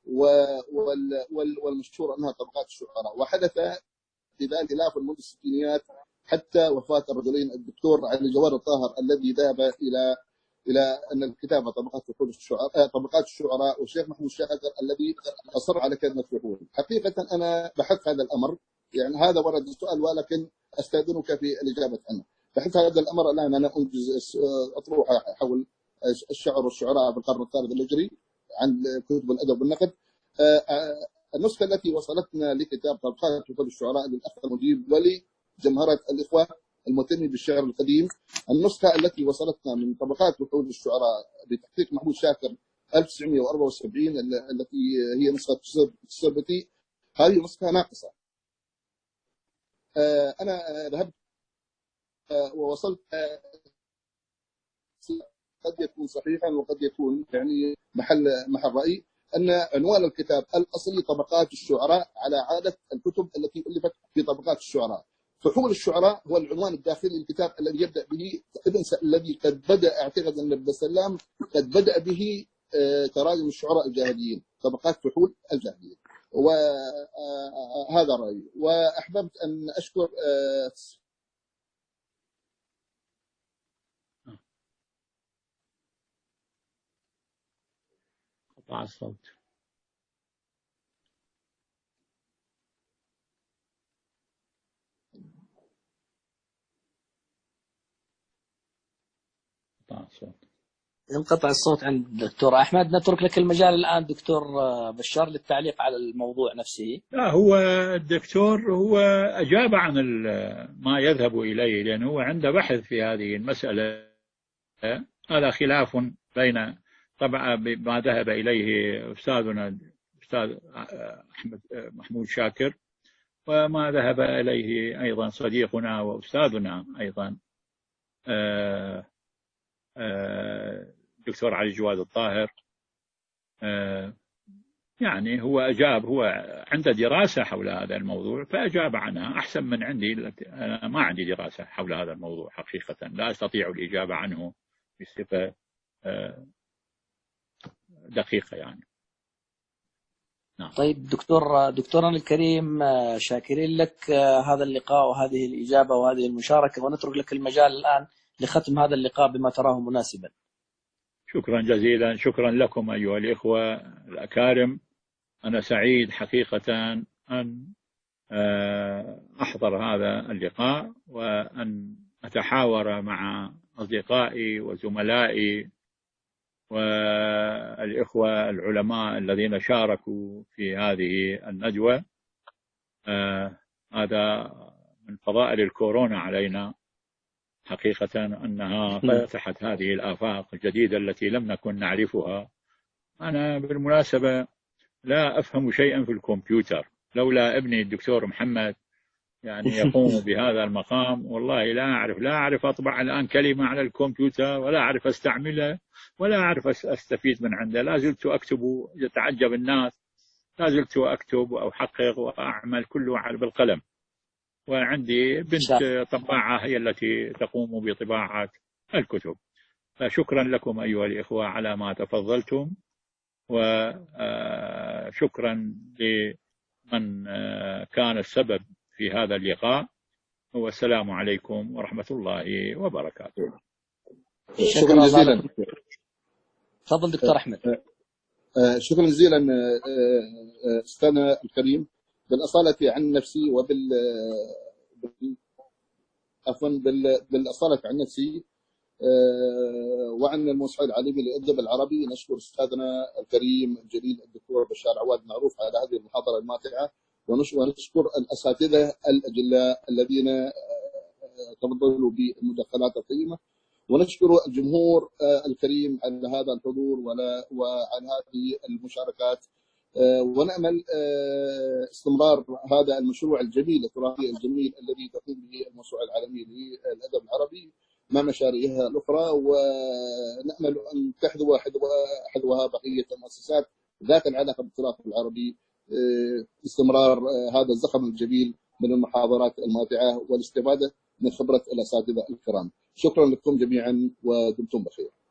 والمشهور أنها طبقات الشعراء، وحدث في ذلك خلاف منذ الستينيات حتى وفاة الرجلين، الدكتور علي جوار الطاهر الذي ذهب إلى أن الكتابة طبقات فحول الشعراء، طبقات الشعراء، والشيخ محمود شاكر الذي أصر على كلمة فحول. حقيقة أنا بحثت هذا الأمر، يعني هذا ورد السؤال ولكن أستأذنك في الإجابة عنه. بحثت هذا الأمر الآن، أنا أنجز أطروحة حول الشعر والشعراء في القرن الثالث الهجري عن كتب الأدب والنقد. النسخة التي وصلتنا لكتاب طبقات فحول الشعراء للأخ المجيب ولجمهرة الإخوة المهتمين بالشعر القديم، النسخة التي وصلتنا من طبقات فحول الشعراء بتحقيق محمود شاكر 1974 التي هي نسخة السربتي، هذه نسخة ناقصة. أنا ذهبت ووصلت، قد يكون صحيحا وقد يكون يعني محل رأي، أن عنوان الكتاب الأصلي طبقات الشعراء على عادة الكتب التي ألفت في طبقات الشعراء. فحول الشعراء هو العنوان الداخلي للكتاب الذي يبدأ به الذي قد بدأ، أعتقد أن ابن سلام قد بدأ به تراجم الشعراء الجاهليين، طبقات فحول الجاهليين. وهذا رأيي. وأحببت أن أشكر قطع الصوت. انقطع الصوت عند الدكتور أحمد. نترك لك المجال الآن دكتور بشار للتعليق على الموضوع نفسه. لا، هو الدكتور هو أجاب عن ما يذهب إليه، لأنه هو عنده بحث في هذه المسألة. هذا خلاف بين طبعا ما ذهب إليه أستاذنا أستاذ أحمد محمود شاكر، وما ذهب إليه أيضا صديقنا وأستاذنا أيضا دكتور علي جواد الطاهر. يعني هو أجاب، هو عنده دراسة حول هذا الموضوع فأجاب عنها أحسن من عندي. أنا ما عندي دراسة حول هذا الموضوع حقيقة، لا أستطيع الإجابة عنه بصفة دقيقة يعني. نعم. طيب دكتورنا الكريم، شاكرين لك هذا اللقاء وهذه الإجابة وهذه المشاركة، ونترك لك المجال الآن لختم هذا اللقاء بما تراه مناسبا. شكرا جزيلا، شكرا لكم أيها الإخوة الأكارم. أنا سعيد حقيقة أن أحضر هذا اللقاء وأن أتحاور مع أصدقائي وزملائي والإخوة العلماء الذين شاركوا في هذه الندوة. هذا من فضائل الكورونا علينا حقيقة، أنها فتحت هذه الآفاق الجديدة التي لم نكن نعرفها. أنا بالمناسبة لا أفهم شيئا في الكمبيوتر، لولا ابني الدكتور محمد يعني يقوم بهذا المقام، والله لا أعرف أطبع الآن كلمة على الكمبيوتر، ولا أعرف أستعملها، ولا أعرف أستفيد من عنده. لا زلت أكتب، يتعجب الناس، لا زلت أكتب أو أحقق وأعمل كله بالقلم. وعندي بنت طباعة هي التي تقوم بطباعة الكتب. فشكرا لكم أيها الإخوة على ما تفضلتم، وشكرا لمن كان السبب في هذا اللقاء، والسلام عليكم ورحمة الله وبركاته. شكرا جزيلا. تفضل دكتور أحمد. شكرا جزيلا أستاذنا الكريم. بالأصالة عن نفسي بالأصالة عن نفسي وعن الموسوعة العالمية للأدب العربي، نشكر أستاذنا الكريم الجليل الدكتور بشار عواد معروف على هذه المحاضرة الماتعة، ونشكر الأساتذة الأجلاء الذين تفضلوا بالمداخلات القيمة، ونشكر الجمهور الكريم على هذا الحضور وعلى هذه المشاركات. ونأمل استمرار هذا المشروع الجميل التراثي الجميل الذي تقوم به الموسوعة العالمية للأدب العربي مع مشاريعها الأخرى، ونأمل أن تحذو حذوها بقية المؤسسات ذات العلاقة بالتراث العربي، استمرار هذا الزخم الجميل من المحاضرات الماتعة والاستفادة من خبرة الأساتذة الكرام. شكرا لكم جميعا ودمتم بخير.